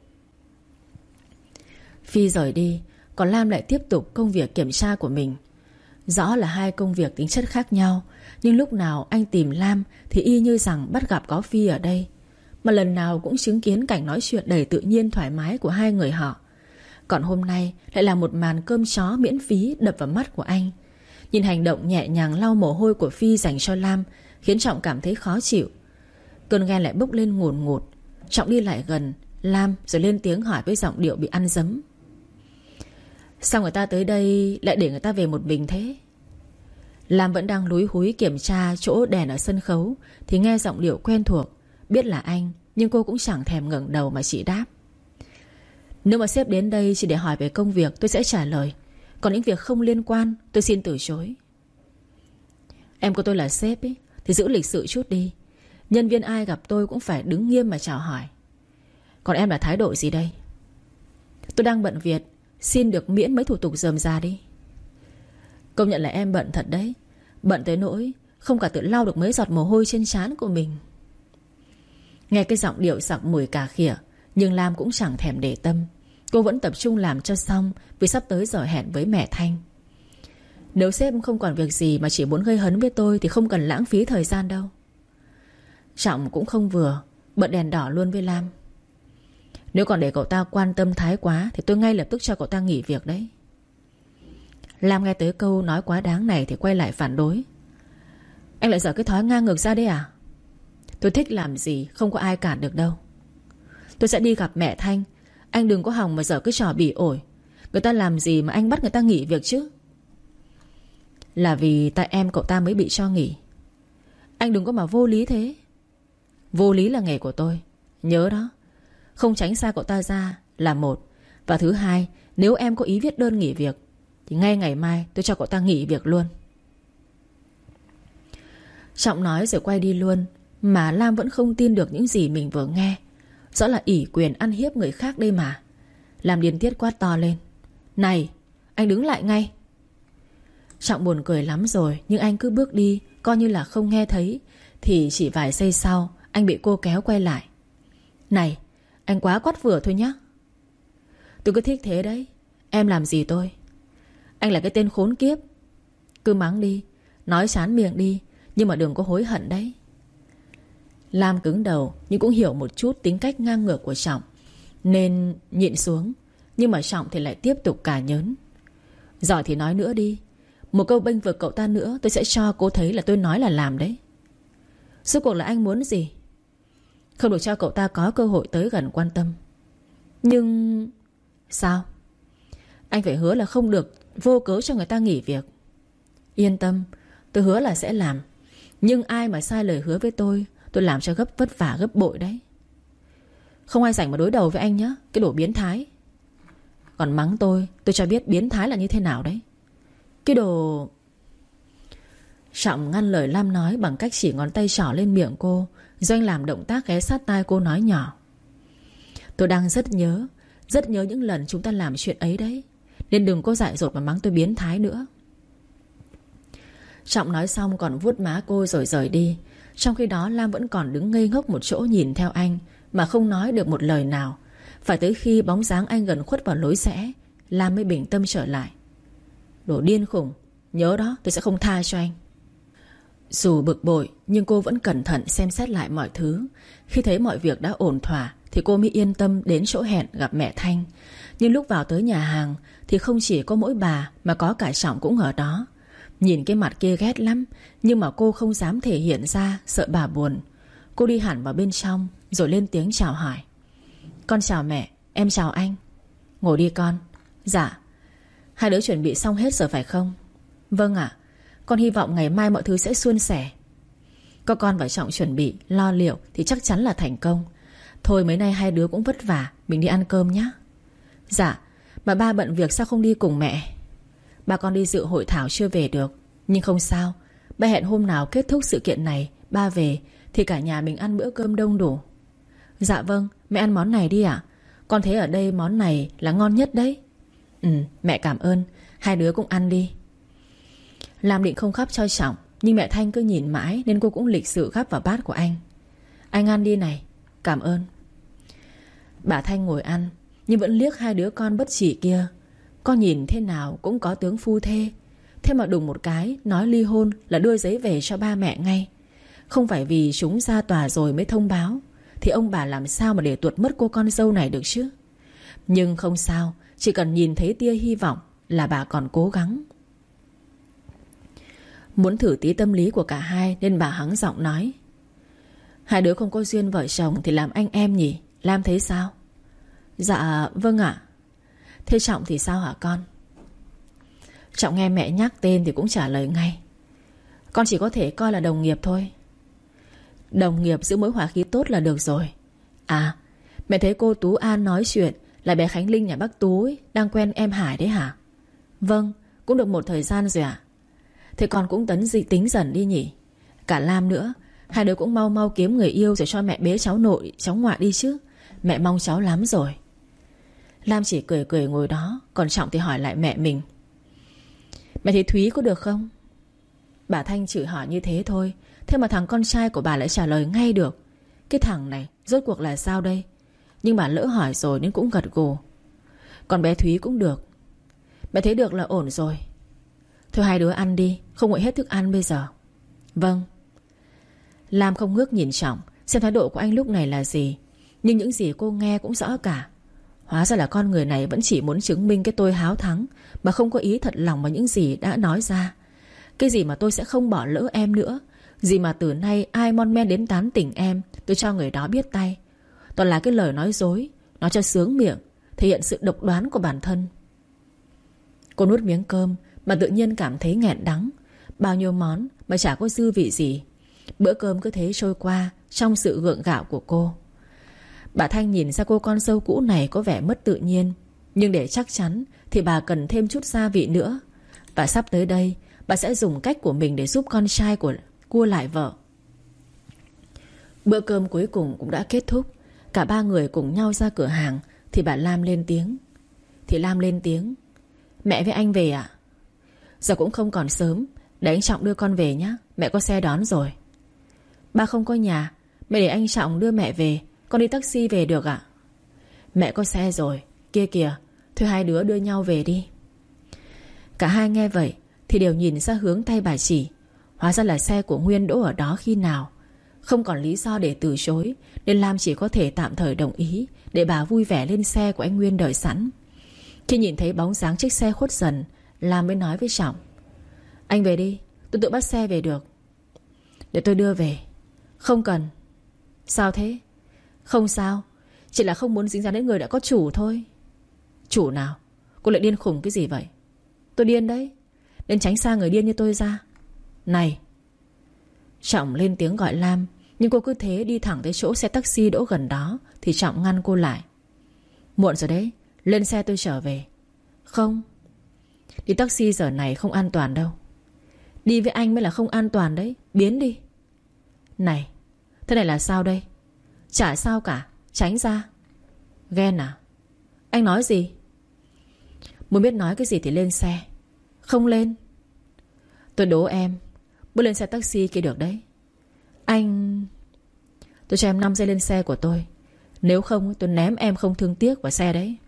Phi rời đi, còn Lam lại tiếp tục công việc kiểm tra của mình. Rõ là hai công việc tính chất khác nhau, nhưng lúc nào anh tìm Lam thì y như rằng bắt gặp có Phi ở đây. Mà lần nào cũng chứng kiến cảnh nói chuyện đầy tự nhiên thoải mái của hai người họ. Còn hôm nay lại là một màn cơm chó miễn phí đập vào mắt của anh. Nhìn hành động nhẹ nhàng lau mồ hôi của Phi dành cho Lam khiến Trọng cảm thấy khó chịu. Cơn ghen lại bốc lên ngùn ngụt. Trọng đi lại gần Lam rồi lên tiếng hỏi với giọng điệu bị ăn dấm. Sao người ta tới đây lại để người ta về một mình thế? Lam vẫn đang lúi húi kiểm tra chỗ đèn ở sân khấu thì nghe giọng điệu quen thuộc. Biết là anh, nhưng cô cũng chẳng thèm ngẩng đầu mà chỉ đáp. Nếu mà sếp đến đây chỉ để hỏi về công việc, tôi sẽ trả lời. Còn những việc không liên quan, tôi xin từ chối. Em của tôi là sếp ấy, thì giữ lịch sự chút đi. Nhân viên ai gặp tôi cũng phải đứng nghiêm mà chào hỏi. Còn em là thái độ gì đây? Tôi đang bận việc, xin được miễn mấy thủ tục rườm rà đi. Công nhận là em bận thật đấy. Bận tới nỗi không cả tự lau được mấy giọt mồ hôi trên trán của mình. Nghe cái giọng điệu sặc mùi cà khịa, nhưng Lam cũng chẳng thèm để tâm. Cô vẫn tập trung làm cho xong, vì sắp tới giờ hẹn với mẹ Thanh. Nếu sếp không còn việc gì mà chỉ muốn gây hấn với tôi thì không cần lãng phí thời gian đâu. Trọng cũng không vừa, bật đèn đỏ luôn với Lam. Nếu còn để cậu ta quan tâm thái quá thì tôi ngay lập tức cho cậu ta nghỉ việc đấy. Lam nghe tới câu nói quá đáng này thì quay lại phản đối. Anh lại dở cái thói ngang ngược ra đấy à? Tôi thích làm gì không có ai cản được đâu. Tôi sẽ đi gặp mẹ Thanh. Anh đừng có hòng mà dở cái trò bỉ ổi. Người ta làm gì mà anh bắt người ta nghỉ việc chứ? Là vì tại em cậu ta mới bị cho nghỉ. Anh đừng có mà vô lý thế. Vô lý là nghề của tôi, nhớ đó. Không tránh xa cậu ta ra là một. Và thứ hai, nếu em có ý viết đơn nghỉ việc thì ngay ngày mai tôi cho cậu ta nghỉ việc luôn. Trọng nói rồi quay đi luôn. Mà Lam vẫn không tin được những gì mình vừa nghe. Rõ là ỷ quyền ăn hiếp người khác đây mà. Lam điên tiết quát to lên. Này, anh đứng lại ngay. Trọng buồn cười lắm rồi, nhưng anh cứ bước đi coi như là không nghe thấy. Thì chỉ vài giây sau anh bị cô kéo quay lại. Này, anh quá quát vừa thôi nhá. Tôi cứ thích thế đấy. Em làm gì tôi? Anh là cái tên khốn kiếp. Cứ mắng đi, nói chán miệng đi, nhưng mà đừng có hối hận đấy. Lam cứng đầu, nhưng cũng hiểu một chút tính cách ngang ngược của Trọng, nên nhịn xuống. Nhưng mà Trọng thì lại tiếp tục cà nhớn. Giỏi thì nói nữa đi. Một câu bênh vực cậu ta nữa, tôi sẽ cho cô thấy là tôi nói là làm đấy. Rốt cuộc là anh muốn gì? Không được cho cậu ta có cơ hội tới gần quan tâm. Nhưng... Sao? Anh phải hứa là không được vô cớ cho người ta nghỉ việc. Yên tâm, tôi hứa là sẽ làm. Nhưng ai mà sai lời hứa với tôi làm cho gấp vất vả gấp bội đấy. Không ai rảnh mà đối đầu với anh nhá, cái đồ biến thái. Còn mắng tôi cho biết biến thái là như thế nào đấy. Cái đồ... Trọng ngăn lời Lam nói bằng cách chỉ ngón tay trỏ lên miệng cô, rồi anh làm động tác ghé sát tai cô nói nhỏ: tôi đang rất nhớ những lần chúng ta làm chuyện ấy đấy. Nên đừng có dại dột mà mắng tôi biến thái nữa. Trọng nói xong còn vuốt má cô rồi rời đi. Trong khi đó Lam vẫn còn đứng ngây ngốc một chỗ nhìn theo anh, mà không nói được một lời nào. Phải tới khi bóng dáng anh gần khuất vào lối rẽ, Lam mới bình tâm trở lại. Đồ điên khủng, nhớ đó, tôi sẽ không tha cho anh. Dù bực bội nhưng cô vẫn cẩn thận xem xét lại mọi thứ. Khi thấy mọi việc đã ổn thỏa thì cô mới yên tâm đến chỗ hẹn gặp mẹ Thanh. Nhưng lúc vào tới nhà hàng thì không chỉ có mỗi bà mà có cả Trọng cũng ở đó. Nhìn cái mặt kia ghét lắm, nhưng mà cô không dám thể hiện ra, sợ bà buồn. Cô đi hẳn vào bên trong rồi lên tiếng chào hỏi: con chào mẹ, em chào anh. Ngồi đi con. Dạ. Hai đứa chuẩn bị xong hết rồi phải không? Vâng ạ. Con hy vọng ngày mai mọi thứ sẽ suôn sẻ. Có con và Trọng chuẩn bị, lo liệu thì chắc chắn là thành công. Thôi mấy nay hai đứa cũng vất vả, mình đi ăn cơm nhé. Dạ. Mà ba bận việc sao không đi cùng mẹ? Ba con đi dự hội thảo chưa về được. Nhưng không sao, ba hẹn hôm nào kết thúc sự kiện này ba về thì cả nhà mình ăn bữa cơm đông đủ. Dạ vâng, mẹ ăn món này đi ạ. Con thấy ở đây món này là ngon nhất đấy. Mẹ cảm ơn. Hai đứa cũng ăn đi. Lam định không gắp cho Trọng, nhưng mẹ Thanh cứ nhìn mãi nên cô cũng lịch sự gắp vào bát của anh. Anh ăn đi này. Cảm ơn. Bà Thanh ngồi ăn nhưng vẫn liếc hai đứa con bất chỉ kia. Con nhìn thế nào cũng có tướng phu thê, thế mà đùng một cái nói ly hôn là đưa giấy về cho ba mẹ ngay. Không phải vì chúng ra tòa rồi mới thông báo thì ông bà làm sao mà để tuột mất cô con dâu này được chứ. Nhưng không sao, chỉ cần nhìn thấy tia hy vọng là bà còn cố gắng. Muốn thử tí tâm lý của cả hai nên bà hắng giọng nói: hai đứa không có duyên vợ chồng thì làm anh em nhỉ? Lam thấy sao? Dạ vâng ạ. Thế Trọng thì sao hả con? Trọng nghe mẹ nhắc tên thì cũng trả lời ngay: con chỉ có thể coi là đồng nghiệp thôi. Đồng nghiệp giữ mối hòa khí tốt là được rồi. À, mẹ thấy cô Tú An nói chuyện là bé Khánh Linh nhà bác Tú ấy, đang quen em Hải đấy hả? Vâng, cũng được một thời gian rồi ạ. Thế con cũng tính dần đi nhỉ. Cả Lam nữa. Hai đứa cũng mau mau kiếm người yêu rồi cho mẹ bế cháu nội cháu ngoại đi chứ. Mẹ mong cháu lắm rồi. Lam chỉ cười cười ngồi đó. Còn Trọng thì hỏi lại mẹ mình: mẹ thấy Thúy có được không? Bà Thanh chửi hỏi như thế thôi, thế mà thằng con trai của bà lại trả lời ngay được. Cái thằng này rốt cuộc là sao đây? Nhưng bà lỡ hỏi rồi nên cũng gật gù. Còn bé Thúy cũng được. Mẹ thấy được là ổn rồi. Thôi hai đứa ăn đi, không nguội hết thức ăn bây giờ. Vâng. Lam không ngước nhìn Trọng xem thái độ của anh lúc này là gì, nhưng những gì cô nghe cũng rõ cả. Hóa ra là con người này vẫn chỉ muốn chứng minh cái tôi háo thắng, mà không có ý thật lòng vào những gì đã nói ra. Cái gì mà tôi sẽ không bỏ lỡ em nữa, gì mà từ nay ai mon men đến tán tỉnh em tôi cho người đó biết tay. Toàn là cái lời nói dối, nói cho sướng miệng, thể hiện sự độc đoán của bản thân. Cô nuốt miếng cơm mà tự nhiên cảm thấy nghẹn đắng. Bao nhiêu món mà chả có dư vị gì. Bữa cơm cứ thế trôi qua trong sự gượng gạo của cô. Bà Thanh nhìn ra cô con dâu cũ này có vẻ mất tự nhiên, nhưng để chắc chắn thì bà cần thêm chút gia vị nữa. Và sắp tới đây bà sẽ dùng cách của mình để giúp con trai của cua lại vợ. Bữa cơm cuối cùng cũng đã kết thúc. Cả ba người cùng nhau ra cửa hàng thì bà Lam lên tiếng: mẹ với anh về ạ? Giờ cũng không còn sớm, để anh Trọng đưa con về nhé. Mẹ có xe đón rồi. Ba không có nhà, mẹ để anh Trọng đưa mẹ về. Con đi taxi về được ạ? Mẹ có xe rồi. Kia kìa, thôi hai đứa đưa nhau về đi. Cả hai nghe vậy thì đều nhìn ra hướng tay bà chỉ. Hóa ra là xe của Nguyên đỗ ở đó khi nào. Không còn lý do để từ chối, nên Lam chỉ có thể tạm thời đồng ý để bà vui vẻ lên xe của anh Nguyên đợi sẵn. Khi nhìn thấy bóng dáng chiếc xe khuất dần, Lam mới nói với Trọng: anh về đi, tôi tự bắt xe về được. Để tôi đưa về. Không cần. Sao thế? Không sao, chỉ là không muốn dính dáng đến người đã có chủ thôi. Chủ nào? Cô lại điên khùng cái gì vậy? Tôi điên đấy, nên tránh xa người điên như tôi ra. Này! Trọng lên tiếng gọi Lam, nhưng cô cứ thế đi thẳng tới chỗ xe taxi đỗ gần đó thì Trọng ngăn cô lại. Muộn rồi đấy, lên xe tôi trở về. Không, đi taxi giờ này không an toàn đâu. Đi với anh mới là không an toàn đấy. Biến đi. Này, thế này là sao đây? Chả sao cả, tránh ra. Ghen à? Anh nói gì? Muốn biết nói cái gì thì lên xe. Không lên. Tôi đố em, bước lên xe taxi kia được đấy. Anh... Tôi cho em 5 giây lên xe của tôi. Nếu không tôi ném em không thương tiếc vào xe đấy.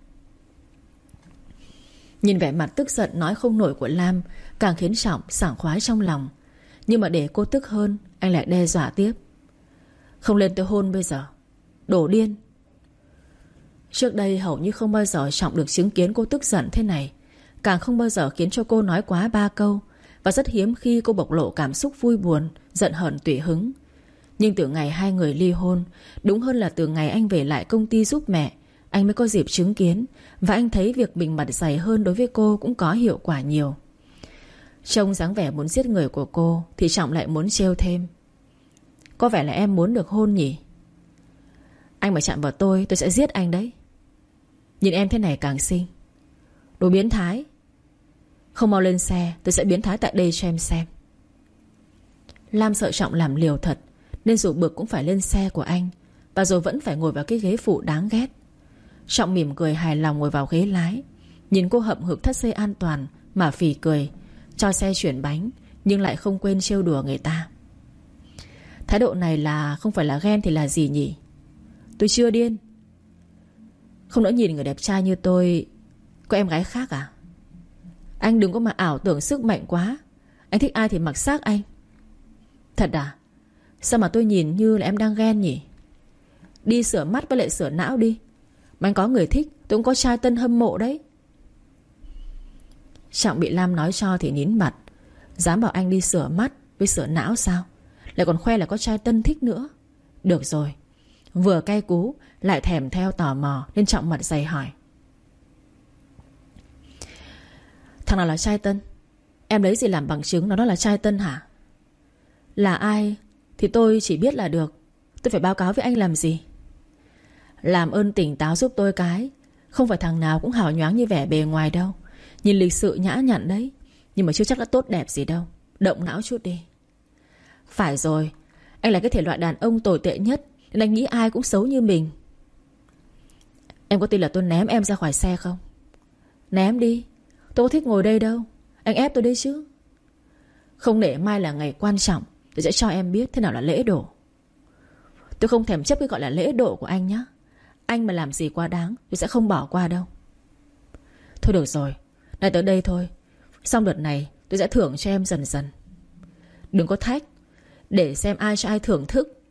Nhìn vẻ mặt tức giận nói không nổi của Lam càng khiến Trọng sảng khoái trong lòng. Nhưng mà để cô tức hơn, anh lại đe dọa tiếp. Không lên tôi hôn bây giờ. Đổ điên. Trước đây hầu như không bao giờ Trọng được chứng kiến cô tức giận thế này. Càng không bao giờ khiến cho cô nói quá 3 câu. Và rất hiếm khi cô bộc lộ cảm xúc vui buồn, giận hờn tùy hứng. Nhưng từ ngày hai người ly hôn, đúng hơn là từ ngày anh về lại công ty giúp mẹ, anh mới có dịp chứng kiến. Và anh thấy việc mình mặt dày hơn đối với cô cũng có hiệu quả nhiều. Trông dáng vẻ muốn giết người của cô thì Trọng lại muốn trêu thêm. Có vẻ là em muốn được hôn nhỉ? Anh mà chạm vào tôi sẽ giết anh đấy. Nhìn em thế này càng xinh. Đồ biến thái. Không mau lên xe, tôi sẽ biến thái tại đây cho em xem. Lam sợ Trọng làm liều thật, nên dù bực cũng phải lên xe của anh. Và rồi vẫn phải ngồi vào cái ghế phụ đáng ghét. Trọng mỉm cười hài lòng ngồi vào ghế lái, nhìn cô hậm hực thắt dây an toàn mà phì cười, cho xe chuyển bánh, nhưng lại không quên trêu đùa người ta. Thái độ này là không phải là ghen thì là gì nhỉ? Tôi chưa điên. Không nỡ nhìn người đẹp trai như tôi có em gái khác à? Anh đừng có mà ảo tưởng sức mạnh quá. Anh thích ai thì mặc xác anh. Thật à? Sao mà tôi nhìn như là em đang ghen nhỉ? Đi sửa mắt với lại sửa não đi. Mà anh có người thích, tôi cũng có trai tân hâm mộ đấy. Trọng bị Lam nói cho thì nín bặt. Dám bảo anh đi sửa mắt với sửa não sao? Lại còn khoe là có trai tân thích nữa. Được rồi. Vừa cay cú lại thèm theo tò mò, nên Trọng mặt dày hỏi. Thằng nào là trai tân? Em lấy gì làm bằng chứng nó là trai tân hả? Là ai thì tôi chỉ biết là được. Tôi phải báo cáo với anh làm gì? Làm ơn tỉnh táo giúp tôi cái. Không phải thằng nào cũng hào nhoáng như vẻ bề ngoài đâu. Nhìn lịch sự nhã nhặn đấy, nhưng mà chưa chắc đã tốt đẹp gì đâu. Động não chút đi. Phải rồi, anh là cái thể loại đàn ông tồi tệ nhất, nên anh nghĩ ai cũng xấu như mình. Em có tin là tôi ném em ra khỏi xe không? Ném đi. Tôi có thích ngồi đây đâu. Anh ép tôi đấy chứ. Không để mai là ngày quan trọng, tôi sẽ cho em biết thế nào là lễ độ. Tôi không thèm chấp cái gọi là lễ độ của anh nhé. Anh mà làm gì quá đáng tôi sẽ không bỏ qua đâu. Thôi được rồi, này tới đây thôi. Xong đợt này tôi sẽ thưởng cho em dần dần. Đừng có thách, để xem ai cho ai thưởng thức.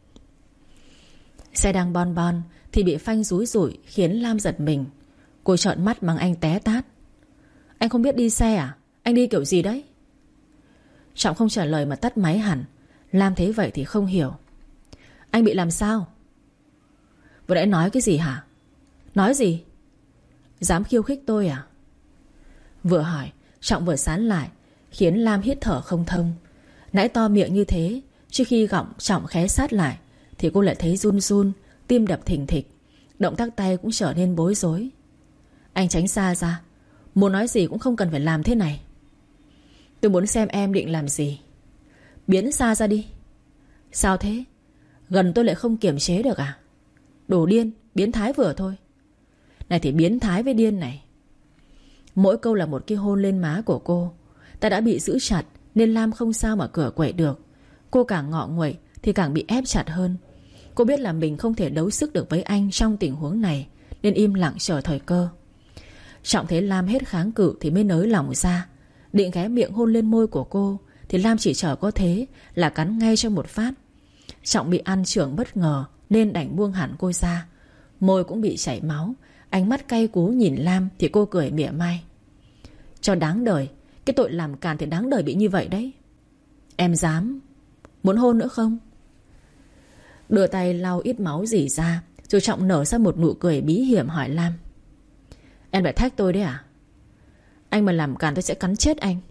Xe đang bon bon thì bị phanh rúi rủi khiến Lam giật mình. Cô trợn mắt mắng anh té tát. Anh không biết đi xe à? Anh đi kiểu gì đấy? Trọng không trả lời mà tắt máy hẳn. Lam thấy vậy thì không hiểu. Anh bị làm sao? Vừa nãy nói cái gì hả? Nói gì? Dám khiêu khích tôi à? Vừa hỏi Trọng vừa sán lại, khiến Lam hít thở không thông. Nãy to miệng như thế, trước khi gọng Trọng khé sát lại thì cô lại thấy run run, tim đập thình thịch, động tác tay cũng trở nên bối rối. Anh tránh xa ra. Muốn nói gì cũng không cần phải làm thế này. Tôi muốn xem em định làm gì. Biến xa ra đi. Sao thế? Gần tôi lại không kiềm chế được à? Đồ điên, biến thái vừa thôi. Này thì biến thái với điên này. Mỗi câu là một cái hôn lên má của cô. Ta đã bị giữ chặt nên Lam không sao mà cửa quậy được. Cô càng ngọ nguậy thì càng bị ép chặt hơn. Cô biết là mình không thể đấu sức được với anh trong tình huống này, nên im lặng chờ thời cơ. Trọng thấy Lam hết kháng cự thì mới nới lỏng ra, định ghé miệng hôn lên môi của cô thì Lam chỉ chờ có thế là cắn ngay cho một phát. Trọng bị ăn chưởng bất ngờ nên đành buông hẳn cô ra. Môi cũng bị chảy máu. Ánh mắt cay cú nhìn Lam thì cô cười mỉa mai. Cho đáng đời. Cái tội làm càn thì đáng đời bị như vậy đấy. Em dám. Muốn hôn nữa không? Đưa tay lau ít máu rỉ ra, rồi Trọng nở ra một nụ cười bí hiểm hỏi Lam. Em lại thách tôi đấy à? Anh mà làm càn tôi sẽ cắn chết anh.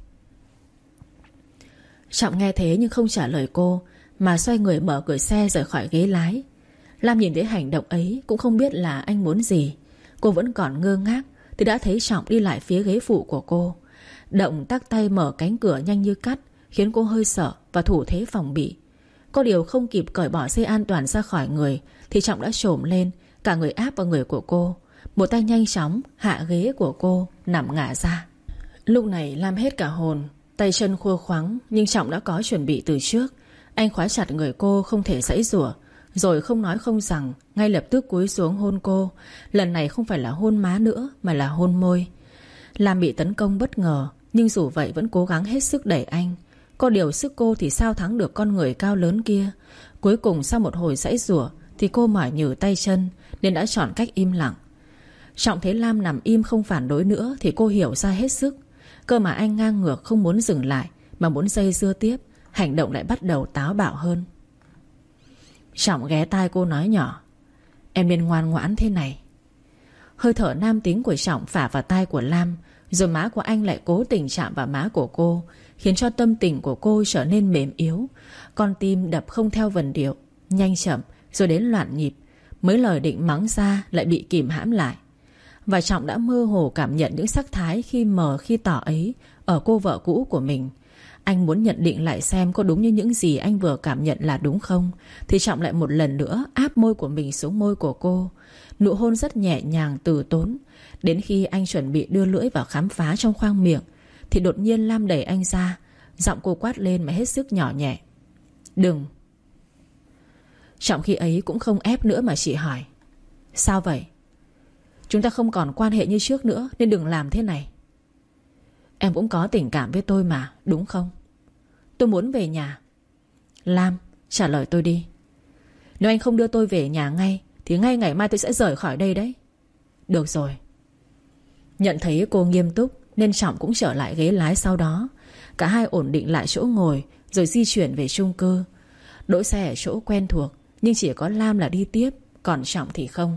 Trọng nghe thế nhưng không trả lời cô, mà xoay người mở cửa xe rời khỏi ghế lái. Lam nhìn thấy hành động ấy cũng không biết là anh muốn gì. Cô vẫn còn ngơ ngác thì đã thấy Trọng đi lại phía ghế phụ của cô. Động tác tay mở cánh cửa nhanh như cắt, khiến cô hơi sợ và thủ thế phòng bị. Có điều không kịp cởi bỏ dây an toàn ra khỏi người thì Trọng đã chồm lên, cả người áp vào người của cô. Một tay nhanh chóng hạ ghế của cô, nằm ngả ra. Lúc này Lam hết cả hồn, tay chân khua khoắng, nhưng Trọng đã có chuẩn bị từ trước. Anh khóa chặt người cô không thể giãy giụa, rồi không nói không rằng ngay lập tức cúi xuống hôn cô. Lần này không phải là hôn má nữa, mà là hôn môi. Lam bị tấn công bất ngờ, nhưng dù vậy vẫn cố gắng hết sức đẩy anh. Có điều sức cô thì sao thắng được con người cao lớn kia. Cuối cùng sau một hồi giãy giụa thì cô mỏi nhừ tay chân, nên đã chọn cách im lặng. Trọng thấy Lam nằm im không phản đối nữa thì cô hiểu ra hết sức. Cơ mà anh ngang ngược không muốn dừng lại, mà muốn dây dưa tiếp. Hành động lại bắt đầu táo bạo hơn. Trọng ghé tai cô nói nhỏ: "Em nên ngoan ngoãn thế này." Hơi thở nam tính của Trọng phả vào tai của Lam, rồi má của anh lại cố tình chạm vào má của cô, khiến cho tâm tình của cô trở nên mềm yếu. Con tim đập không theo vần điệu, nhanh chậm rồi đến loạn nhịp. Mấy lời định mắng ra lại bị kìm hãm lại. Và Trọng đã mơ hồ cảm nhận những sắc thái khi mờ khi tỏ ấy ở cô vợ cũ của mình. Anh muốn nhận định lại xem có đúng như những gì anh vừa cảm nhận là đúng không. Thì Trọng lại một lần nữa áp môi của mình xuống môi của cô. Nụ hôn rất nhẹ nhàng từ tốn. Đến khi anh chuẩn bị đưa lưỡi vào khám phá trong khoang miệng thì đột nhiên Lam đẩy anh ra. Giọng cô quát lên mà hết sức nhỏ nhẹ: "Đừng." Trọng khi ấy cũng không ép nữa mà chỉ hỏi: "Sao vậy? Chúng ta không còn quan hệ như trước nữa, nên đừng làm thế này." "Em cũng có tình cảm với tôi mà, đúng không? Tôi muốn về nhà." "Lam, trả lời tôi đi. Nếu anh không đưa tôi về nhà ngay thì ngay ngày mai tôi sẽ rời khỏi đây đấy." "Được rồi." Nhận thấy cô nghiêm túc nên Trọng cũng trở lại ghế lái sau đó. Cả hai ổn định lại chỗ ngồi rồi di chuyển về chung cư. Đỗ xe ở chỗ quen thuộc, nhưng chỉ có Lam là đi tiếp, còn Trọng thì không.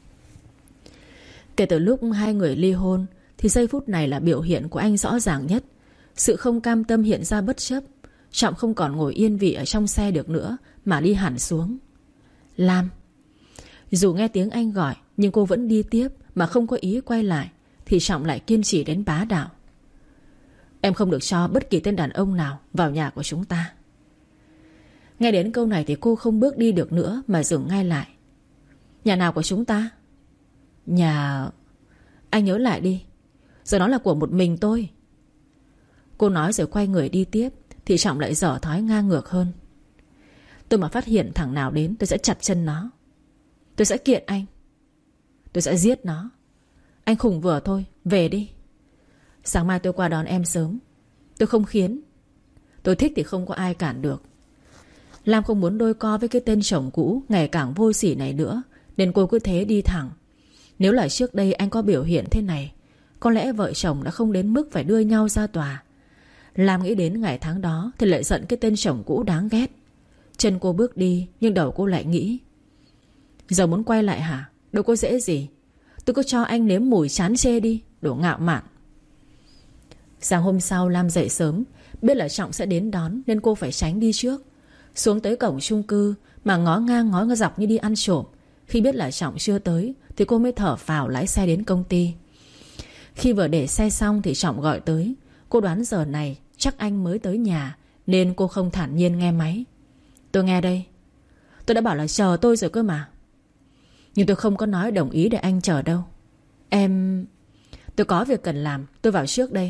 Kể từ lúc hai người ly hôn thì giây phút này là biểu hiện của anh rõ ràng nhất. Sự không cam tâm hiện ra bất chấp. Trọng không còn ngồi yên vị ở trong xe được nữa, mà đi hẳn xuống. "Lam." Dù nghe tiếng anh gọi, nhưng cô vẫn đi tiếp mà không có ý quay lại. Thì Trọng lại kiên trì đến bá đạo: "Em không được cho bất kỳ tên đàn ông nào vào nhà của chúng ta." Nghe đến câu này thì cô không bước đi được nữa, mà dừng ngay lại. "Nhà nào của chúng ta?" "Nhà... Anh nhớ lại đi. Giờ nó là của một mình tôi." Cô nói rồi quay người đi tiếp. Thì Trọng lại dở thói ngang ngược hơn: "Tôi mà phát hiện thằng nào đến, tôi sẽ chặt chân nó. Tôi sẽ kiện anh. Tôi sẽ giết nó. Anh khùng vừa thôi, về đi. Sáng mai tôi qua đón em sớm. Tôi không khiến. Tôi thích thì không có ai cản được." Lam không muốn đôi co với cái tên chồng cũ ngày càng vô sỉ này nữa, nên cô cứ thế đi thẳng. Nếu là trước đây anh có biểu hiện thế này, có lẽ vợ chồng đã không đến mức phải đưa nhau ra tòa. Lam nghĩ đến ngày tháng đó thì lại giận cái tên chồng cũ đáng ghét. Chân cô bước đi, nhưng đầu cô lại nghĩ: giờ muốn quay lại hả? Đâu có dễ gì. Tôi cứ cho anh nếm mùi chán chê đi, đồ ngạo mạn. Sáng hôm sau Lam dậy sớm, biết là Trọng sẽ đến đón nên cô phải tránh đi trước. Xuống tới cổng chung cư mà ngó ngang ngó dọc như đi ăn trộm. Khi biết là Trọng chưa tới thì cô mới thở phào lái xe đến công ty. Khi vừa để xe xong thì Trọng gọi tới. Cô đoán giờ này chắc anh mới tới nhà, nên cô không thản nhiên nghe máy. "Tôi nghe đây. Tôi đã bảo là chờ tôi rồi cơ mà." "Nhưng tôi không có nói đồng ý để anh chờ đâu. Tôi có việc cần làm. Tôi vào trước đây."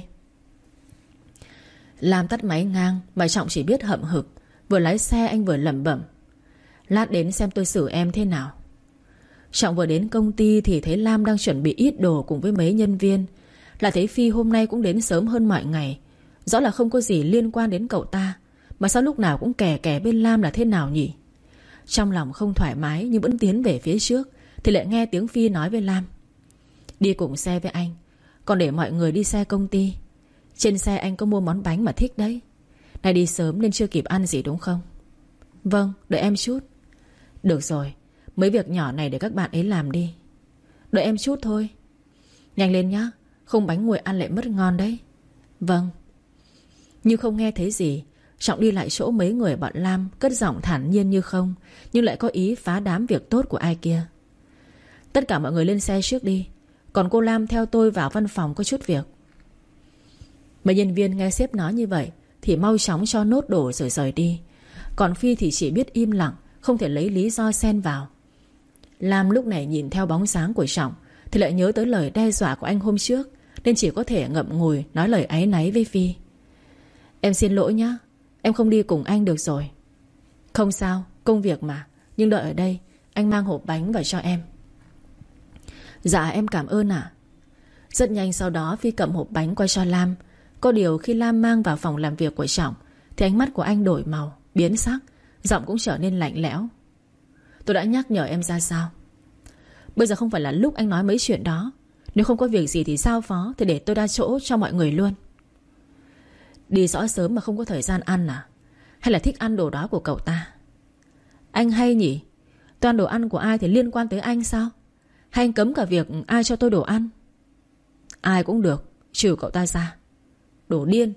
Lam tắt máy ngang mà Trọng chỉ biết hậm hực. Vừa lái xe anh vừa lẩm bẩm: "Lát đến xem tôi xử em thế nào." Trọng vừa đến công ty thì thấy Lam đang chuẩn bị ít đồ cùng với mấy nhân viên. Là thấy Phi hôm nay cũng đến sớm hơn mọi ngày. Rõ là không có gì liên quan đến cậu ta, mà sao lúc nào cũng kè kè bên Lam là thế nào nhỉ? Trong lòng không thoải mái nhưng vẫn tiến về phía trước thì lại nghe tiếng Phi nói với Lam: "Đi cùng xe với anh, còn để mọi người đi xe công ty. Trên xe anh có mua món bánh mà thích đấy. Nay đi sớm nên chưa kịp ăn gì đúng không?" "Vâng, đợi em chút." "Được rồi, mấy việc nhỏ này để các bạn ấy làm đi. Đợi em chút thôi. Nhanh lên nhá, không bánh nguội ăn lại mất ngon đấy." "Vâng." Như không nghe thấy gì, Trọng đi lại chỗ mấy người bọn Lam, cất giọng thản nhiên như không, nhưng lại có ý phá đám việc tốt của ai kia. "Tất cả mọi người lên xe trước đi, còn cô Lam theo tôi vào văn phòng có chút việc." Mấy nhân viên nghe sếp nói như vậy thì mau chóng cho nốt đồ rồi rời đi. Còn Phi thì chỉ biết im lặng, không thể lấy lý do xen vào. Lam lúc này nhìn theo bóng dáng của Trọng thì lại nhớ tới lời đe dọa của anh hôm trước, nên chỉ có thể ngậm ngùi nói lời áy náy với Phi. Em xin lỗi nhá, em không đi cùng anh được rồi. Không sao, công việc mà. Nhưng đợi ở đây, anh mang hộp bánh vào cho em. Dạ em cảm ơn ạ. Rất nhanh sau đó Phi cầm hộp bánh qua cho Lam. Có điều khi Lam mang vào phòng làm việc của Trọng thì ánh mắt của anh đổi màu, biến sắc, giọng cũng trở nên lạnh lẽo. Tôi đã nhắc nhở em ra sao? Bây giờ không phải là lúc anh nói mấy chuyện đó. Nếu không có việc gì thì giao phó, thì để tôi đa chỗ cho mọi người luôn. Đi rõ sớm mà không có thời gian ăn à? Hay là thích ăn đồ đó của cậu ta? Anh hay nhỉ. Toàn đồ ăn của ai thì liên quan tới anh sao? Hay anh cấm cả việc ai cho tôi đồ ăn? Ai cũng được, trừ cậu ta ra. Đồ điên.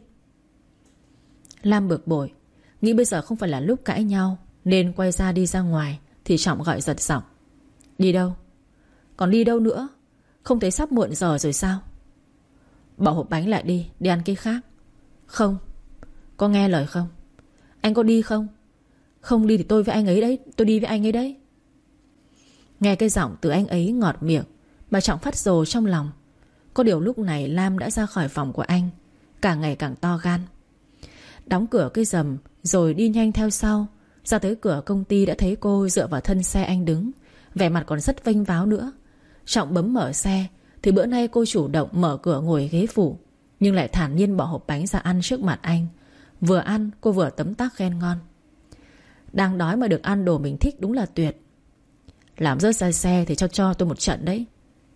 Lam bực bội, nghĩ bây giờ không phải là lúc cãi nhau, nên quay ra đi ra ngoài. Thì Trọng gọi giật giọng. Đi đâu? Còn đi đâu nữa? Không thấy sắp muộn giờ rồi sao? Bỏ hộp bánh lại đi, đi ăn cái khác. Không. Có nghe lời không? Anh có đi không? Không đi thì tôi với anh ấy đấy. Tôi đi với anh ấy đấy. Nghe cái giọng từ anh ấy ngọt miệng mà Trọng phát rồ trong lòng. Có điều lúc này Lam đã ra khỏi phòng của anh, càng ngày càng to gan. Đóng cửa cái rầm rồi đi nhanh theo sau. Ra tới cửa công ty đã thấy cô dựa vào thân xe anh đứng, vẻ mặt còn rất vênh váo nữa. Trọng bấm mở xe thì bữa nay cô chủ động mở cửa ngồi ghế phụ, nhưng lại thản nhiên bỏ hộp bánh ra ăn trước mặt anh. Vừa ăn cô vừa tấm tắc khen ngon. Đang đói mà được ăn đồ mình thích đúng là tuyệt. Làm rớt ra xe thì cho tôi một trận đấy.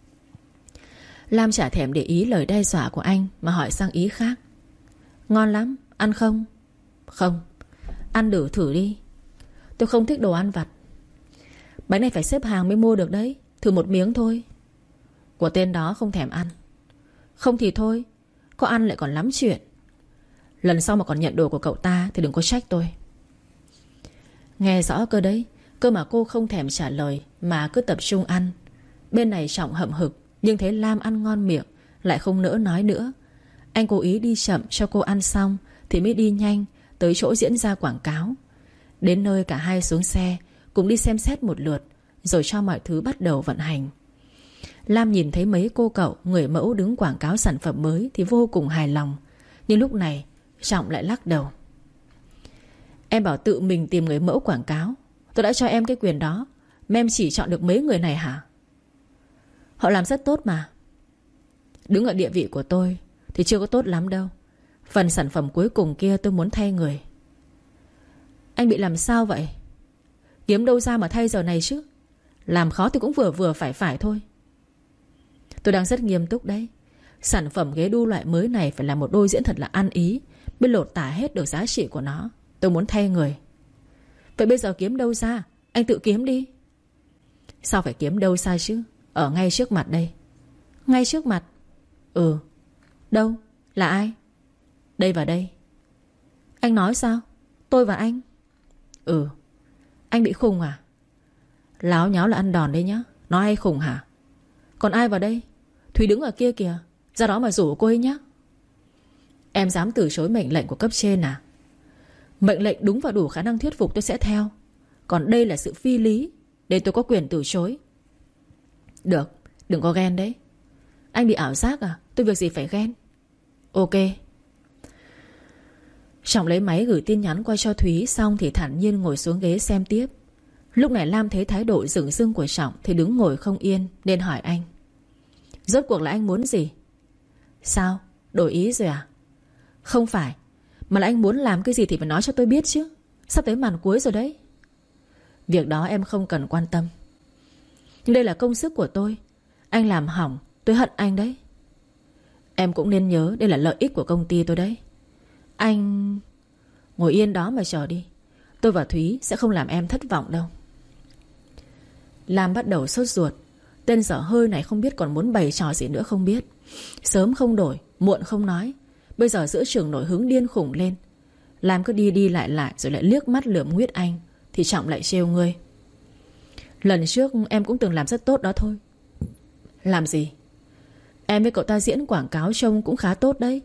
Lam chả thèm để ý lời đe dọa của anh mà hỏi sang ý khác. Ngon lắm, ăn không? Không. Ăn thử đi. Tôi không thích đồ ăn vặt. Bánh này phải xếp hàng mới mua được đấy. Thử một miếng thôi. Của tên đó không thèm ăn. Không thì thôi, có ăn lại còn lắm chuyện. Lần sau mà còn nhận đồ của cậu ta thì đừng có trách tôi. Nghe rõ cơ đấy. Cơ mà cô không thèm trả lời mà cứ tập trung ăn. Bên này Trọng hậm hực, nhưng thấy Lam ăn ngon miệng lại không nỡ nói nữa. Anh cố ý đi chậm cho cô ăn xong thì mới đi nhanh tới chỗ diễn ra quảng cáo. Đến nơi cả hai xuống xe, cùng đi xem xét một lượt, rồi cho mọi thứ bắt đầu vận hành. Lam nhìn thấy mấy cô cậu người mẫu đứng quảng cáo sản phẩm mới thì vô cùng hài lòng. Nhưng lúc này Trọng lại lắc đầu. Em bảo tự mình tìm người mẫu quảng cáo. Tôi đã cho em cái quyền đó mà em chỉ chọn được mấy người này hả? Họ làm rất tốt mà. Đứng ở địa vị của tôi thì chưa có tốt lắm đâu. Phần sản phẩm cuối cùng kia tôi muốn thay người. Anh bị làm sao vậy? Kiếm đâu ra mà thay giờ này chứ? Làm khó thì cũng vừa vừa phải thôi. Tôi đang rất nghiêm túc đấy. Sản phẩm ghế đu loại mới này phải là một đôi diễn thật là ăn ý, mới lột tả hết được giá trị của nó. Tôi muốn thay người. Vậy bây giờ kiếm đâu ra? Anh tự kiếm đi. Sao phải kiếm đâu xa chứ? Ở ngay trước mặt đây. Ngay trước mặt? Ừ. Đâu? Là ai? Đây và đây. Anh nói sao? Tôi và anh? Ừ. Anh bị khùng à? Láo nháo là ăn đòn đấy nhá. Nói hay khùng hả? Còn ai vào đây? Thúy đứng ở kia kìa. Ra đó mà rủ cô ấy nhá. Em dám từ chối mệnh lệnh của cấp trên à? Mệnh lệnh đúng và đủ khả năng thuyết phục tôi sẽ theo. Còn đây là sự phi lý, để tôi có quyền từ chối. Được, đừng có ghen đấy. Anh bị ảo giác à? Tôi việc gì phải ghen. Ok. Trọng lấy máy gửi tin nhắn qua cho Thúy, xong thì thản nhiên ngồi xuống ghế xem tiếp. Lúc này Lam thấy thái độ dửng dưng của Trọng thì đứng ngồi không yên, nên hỏi anh. Rốt cuộc là anh muốn gì? Sao? Đổi ý rồi à? Không phải, mà là anh muốn làm cái gì thì phải nói cho tôi biết chứ. Sắp tới màn cuối rồi đấy. Việc đó em không cần quan tâm. Nhưng đây là công sức của tôi. Anh làm hỏng, tôi hận anh đấy. Em cũng nên nhớ đây là lợi ích của công ty tôi đấy. Anh... Ngồi yên đó mà chờ đi. Tôi và Thúy sẽ không làm em thất vọng đâu. Lam bắt đầu sốt ruột. Tên dở hơi này không biết còn muốn bày trò gì nữa không biết. Sớm không đổi, muộn không nói. Bây giờ giữa trường nổi hứng điên khủng lên. Lam cứ đi đi lại lại, rồi lại liếc mắt lườm nguyết anh. Thì Trọng lại trêu ngươi. Lần trước em cũng từng làm rất tốt đó thôi. Làm gì? Em với cậu ta diễn quảng cáo trông cũng khá tốt đấy.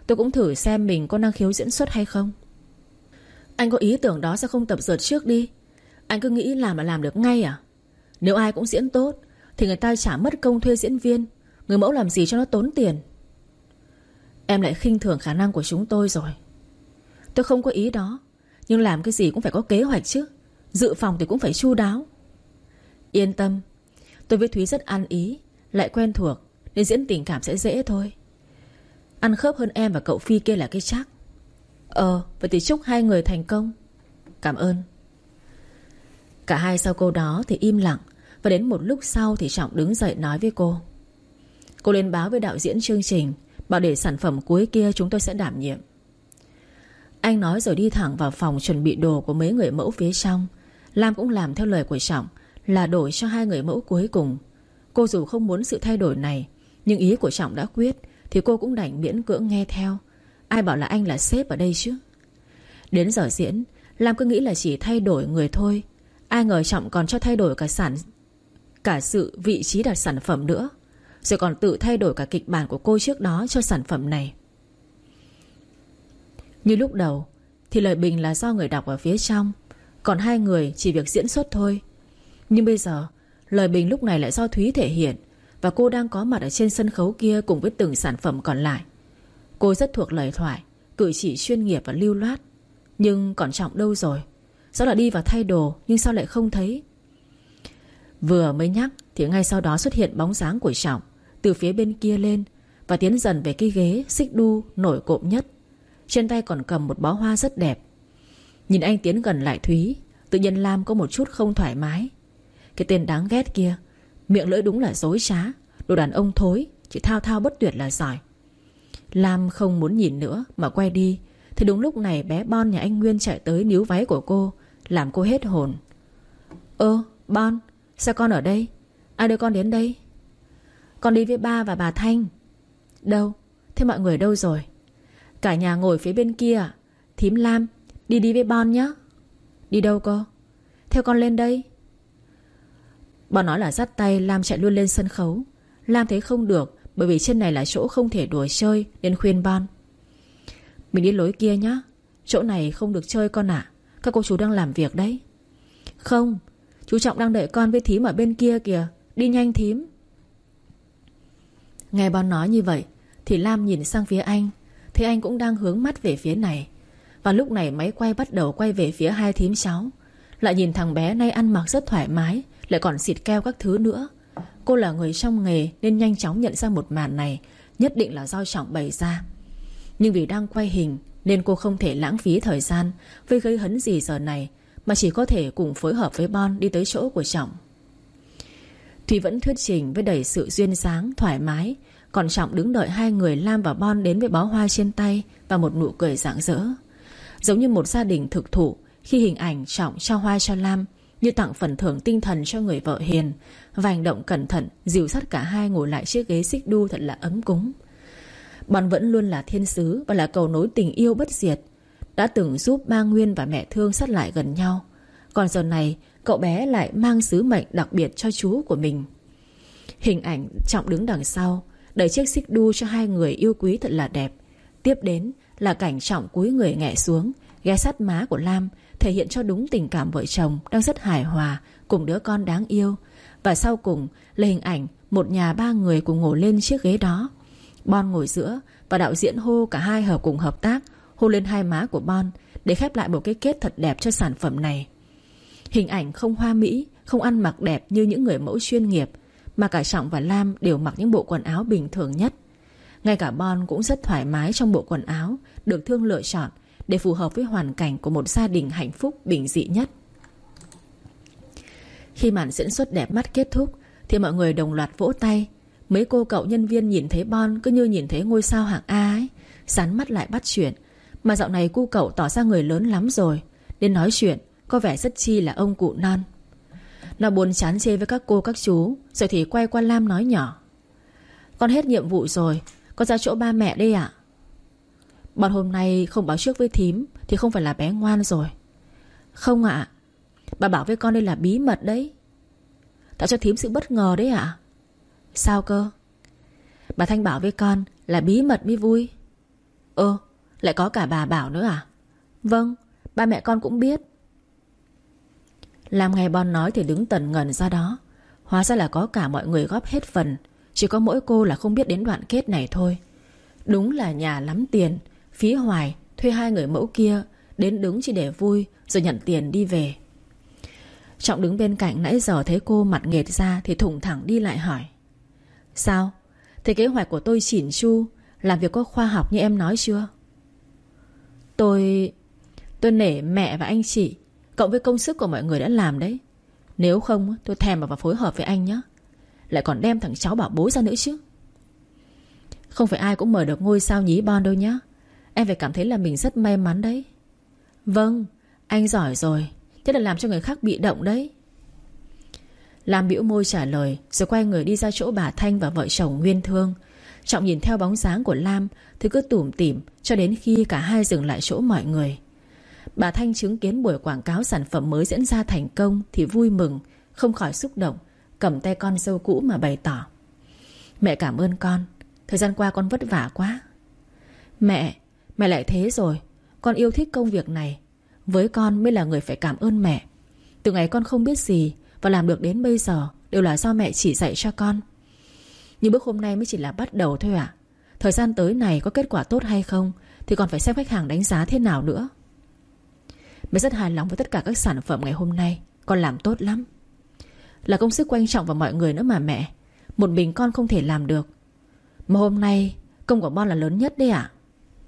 Tôi cũng thử xem mình có năng khiếu diễn xuất hay không. Anh có ý tưởng đó sao không tập dượt trước đi? Anh cứ nghĩ làm là làm được ngay à? Nếu ai cũng diễn tốt thì người ta chả mất công thuê diễn viên. Người mẫu làm gì cho nó tốn tiền. Em lại khinh thường khả năng của chúng tôi rồi. Tôi không có ý đó, nhưng làm cái gì cũng phải có kế hoạch chứ. Dự phòng thì cũng phải chu đáo. Yên tâm, tôi với Thúy rất ăn ý, lại quen thuộc, nên diễn tình cảm sẽ dễ thôi. Ăn khớp hơn em và cậu Phi kia là cái chắc. Vậy thì chúc hai người thành công. Cảm ơn. Cả hai sau câu đó thì im lặng. Và đến một lúc sau thì Trọng đứng dậy nói với cô: Cô lên báo với đạo diễn chương trình, bảo để sản phẩm cuối kia chúng tôi sẽ đảm nhiệm. Anh nói rồi đi thẳng vào phòng chuẩn bị đồ của mấy người mẫu phía trong. Lam cũng làm theo lời của Trọng, là đổi cho hai người mẫu cuối cùng. Cô dù không muốn sự thay đổi này, nhưng ý của Trọng đã quyết thì cô cũng đành miễn cưỡng nghe theo. Ai bảo là anh là sếp ở đây chứ. Đến giờ diễn, Lam cứ nghĩ là chỉ thay đổi người thôi. Ai ngờ Trọng còn cho thay đổi cả sự vị trí đặt sản phẩm nữa. Rồi còn tự thay đổi cả kịch bản của cô trước đó cho sản phẩm này. Như lúc đầu thì lời bình là do người đọc ở phía trong, còn hai người chỉ việc diễn xuất thôi. Nhưng bây giờ lời bình lúc này lại do Thúy thể hiện, và cô đang có mặt ở trên sân khấu kia cùng với từng sản phẩm còn lại. Cô rất thuộc lời thoại, cử chỉ chuyên nghiệp và lưu loát. Nhưng còn Trọng đâu rồi? Rõ là đi vào thay đồ, nhưng sao lại không thấy? Vừa mới nhắc thì ngay sau đó xuất hiện bóng dáng của Trọng từ phía bên kia lên, và tiến dần về cái ghế xích đu nổi cộm nhất. Trên tay còn cầm một bó hoa rất đẹp. Nhìn anh tiến gần lại Thúy, tự nhiên Lam có một chút không thoải mái. Cái tên đáng ghét kia, miệng lưỡi đúng là dối trá. Đồ đàn ông thối, chỉ thao thao bất tuyệt là giỏi. Lam không muốn nhìn nữa mà quay đi, thì đúng lúc này bé Bon nhà anh Nguyên chạy tới níu váy của cô, làm cô hết hồn. Bon, sao con ở đây? Ai đưa con đến đây? Con đi với ba và bà Thanh. Đâu? Thế mọi người đâu rồi? Cả nhà ngồi phía bên kia. Thím Lam, đi với Bon nhé. Đi đâu cô? Theo con lên đây. Bon nói là dắt tay Lam chạy luôn lên sân khấu. Lam thấy không được, bởi vì trên này là chỗ không thể đùa chơi, nên khuyên Bon: Mình đi lối kia nhé, chỗ này không được chơi con ạ. Các cô chú đang làm việc đấy. Không, chú Trọng đang đợi con với thím ở bên kia kìa. Đi nhanh thím. Nghe Bon nói như vậy thì Lam nhìn sang phía anh, thì anh cũng đang hướng mắt về phía này. Và lúc này máy quay bắt đầu quay về phía hai thím cháu. Lại nhìn thằng bé nay ăn mặc rất thoải mái, lại còn xịt keo các thứ nữa. Cô là người trong nghề nên nhanh chóng nhận ra một màn này nhất định là do Trọng bày ra. Nhưng vì đang quay hình nên cô không thể lãng phí thời gian với gây hấn gì giờ này, mà chỉ có thể cùng phối hợp với Bon đi tới chỗ của Trọng. Thùy vẫn thuyết trình với đầy sự duyên dáng, thoải mái, còn Trọng đứng đợi hai người Lam và Bon đến với bó hoa trên tay và một nụ cười rạng rỡ. Giống như một gia đình thực thụ khi hình ảnh Trọng trao hoa cho Lam như tặng phần thưởng tinh thần cho người vợ hiền, và hành động cẩn thận dìu dắt cả hai ngồi lại chiếc ghế xích đu thật là ấm cúng. Bon vẫn luôn là thiên sứ và là cầu nối tình yêu bất diệt, đã từng giúp ba Nguyên và mẹ Thương sát lại gần nhau. Còn giờ này cậu bé lại mang sứ mệnh đặc biệt cho chú của mình. Hình ảnh Trọng đứng đằng sau đẩy chiếc xích đu cho hai người yêu quý thật là đẹp. Tiếp đến là cảnh Trọng cúi người nghẹ xuống, ghé sát má của Lam, thể hiện cho đúng tình cảm vợ chồng đang rất hài hòa cùng đứa con đáng yêu. Và sau cùng là hình ảnh một nhà ba người cùng ngồi lên chiếc ghế đó. Bon ngồi giữa và đạo diễn hô cả hai cùng hợp tác, hôn lên hai má của Bon để khép lại một cái kết thật đẹp cho sản phẩm này. Hình ảnh không hoa mỹ, không ăn mặc đẹp như những người mẫu chuyên nghiệp, mà cả Trọng và Lam đều mặc những bộ quần áo bình thường nhất. Ngay cả Bon cũng rất thoải mái trong bộ quần áo được Thương lựa chọn để phù hợp với hoàn cảnh của một gia đình hạnh phúc bình dị nhất. Khi màn diễn xuất đẹp mắt kết thúc thì mọi người đồng loạt vỗ tay. Mấy cô cậu nhân viên nhìn thấy Bon cứ như nhìn thấy ngôi sao hạng A ấy, sán mắt lại bắt chuyện. Mà dạo này cu cậu tỏ ra người lớn lắm rồi, nên nói chuyện có vẻ rất chi là ông cụ non. Nó buồn chán chê với các cô các chú, rồi thì quay qua Lam nói nhỏ: Con hết nhiệm vụ rồi, con ra chỗ ba mẹ đây ạ. Bọn hôm nay không báo trước với thím thì không phải là bé ngoan rồi. Không ạ, bà bảo với con đây là bí mật đấy. Tạo cho thím sự bất ngờ đấy ạ. Sao cơ? Bà Thanh bảo với con là bí mật mới vui. Lại có cả bà Bảo nữa à? Vâng, ba mẹ con cũng biết. Lam nghe Bon nói thì đứng tần ngần ra đó. Hóa ra là có cả mọi người góp hết phần, chỉ có mỗi cô là không biết đến đoạn kết này thôi. Đúng là nhà lắm tiền, phí hoài thuê 2 người mẫu kia đến đứng chỉ để vui, rồi nhận tiền đi về. Trọng đứng bên cạnh nãy giờ thấy cô mặt nghệt ra thì thủng thẳng đi lại hỏi: Sao? Thế kế hoạch của tôi chỉn chu, làm việc có khoa học như em nói chưa? Tôi nể mẹ và anh chị, cộng với công sức của mọi người đã làm đấy. Nếu không tôi thèm vào và phối hợp với anh nhé. Lại còn đem thằng cháu bảo bối ra nữa chứ. Không phải ai cũng mở được ngôi sao nhí Bon đâu nhá. Em phải cảm thấy là mình rất may mắn đấy. Vâng, anh giỏi rồi. Thế là làm cho người khác bị động đấy. Lam bĩu môi trả lời, rồi quay người đi ra chỗ bà Thanh và vợ chồng Nguyên Thương. Trọng nhìn theo bóng dáng của Lam thì cứ tủm tỉm cho đến khi cả hai dừng lại chỗ mọi người. Bà Thanh chứng kiến buổi quảng cáo sản phẩm mới diễn ra thành công thì vui mừng, không khỏi xúc động, cầm tay con dâu cũ mà bày tỏ: Mẹ cảm ơn con, thời gian qua con vất vả quá. Mẹ lại thế rồi. Con yêu thích công việc này. Với con mới là người phải cảm ơn mẹ. Từ ngày con không biết gì và làm được đến bây giờ đều là do mẹ chỉ dạy cho con. Nhưng bước hôm nay mới chỉ là bắt đầu thôi ạ. Thời gian tới này có kết quả tốt hay không thì còn phải xem khách hàng đánh giá thế nào nữa. Mẹ rất hài lòng với tất cả các sản phẩm ngày hôm nay. Con làm tốt lắm. Là công sức quan trọng vào mọi người nữa mà mẹ. Một mình con không thể làm được. Mà hôm nay công của Bon là lớn nhất đấy ạ.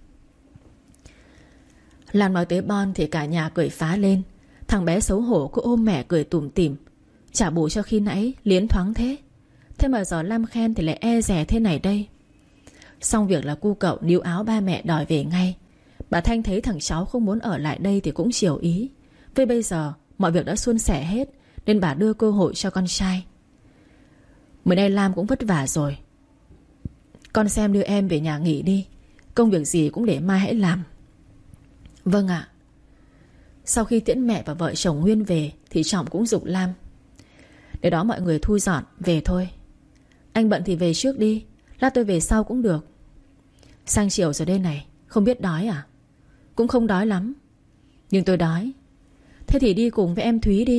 Lam nói tới Bon thì cả nhà cười phá lên. Thằng bé xấu hổ cứ ôm mẹ cười tủm tỉm, trả bù cho khi nãy liến thoáng thế. Thế mà giờ Lam khen thì lại e dè thế này đây. Xong việc là cu cậu níu áo ba mẹ đòi về ngay. Bà Thanh thấy thằng cháu không muốn ở lại đây thì cũng chiều ý. Vì bây giờ mọi việc đã suôn sẻ hết nên bà đưa cơ hội cho con trai. Mới nay Lam cũng vất vả rồi. Con xem đưa em về nhà nghỉ đi. Công việc gì cũng để mai hãy làm. Vâng ạ. Sau khi tiễn mẹ và vợ chồng Nguyên về thì Trọng cũng giục Lam: Để đó mọi người thu dọn về thôi. Anh bận thì về trước đi, lát tôi về sau cũng được. Sang chiều rồi đây này, không biết đói à? Cũng không đói lắm, nhưng tôi đói. Thế thì đi cùng với em Thúy đi.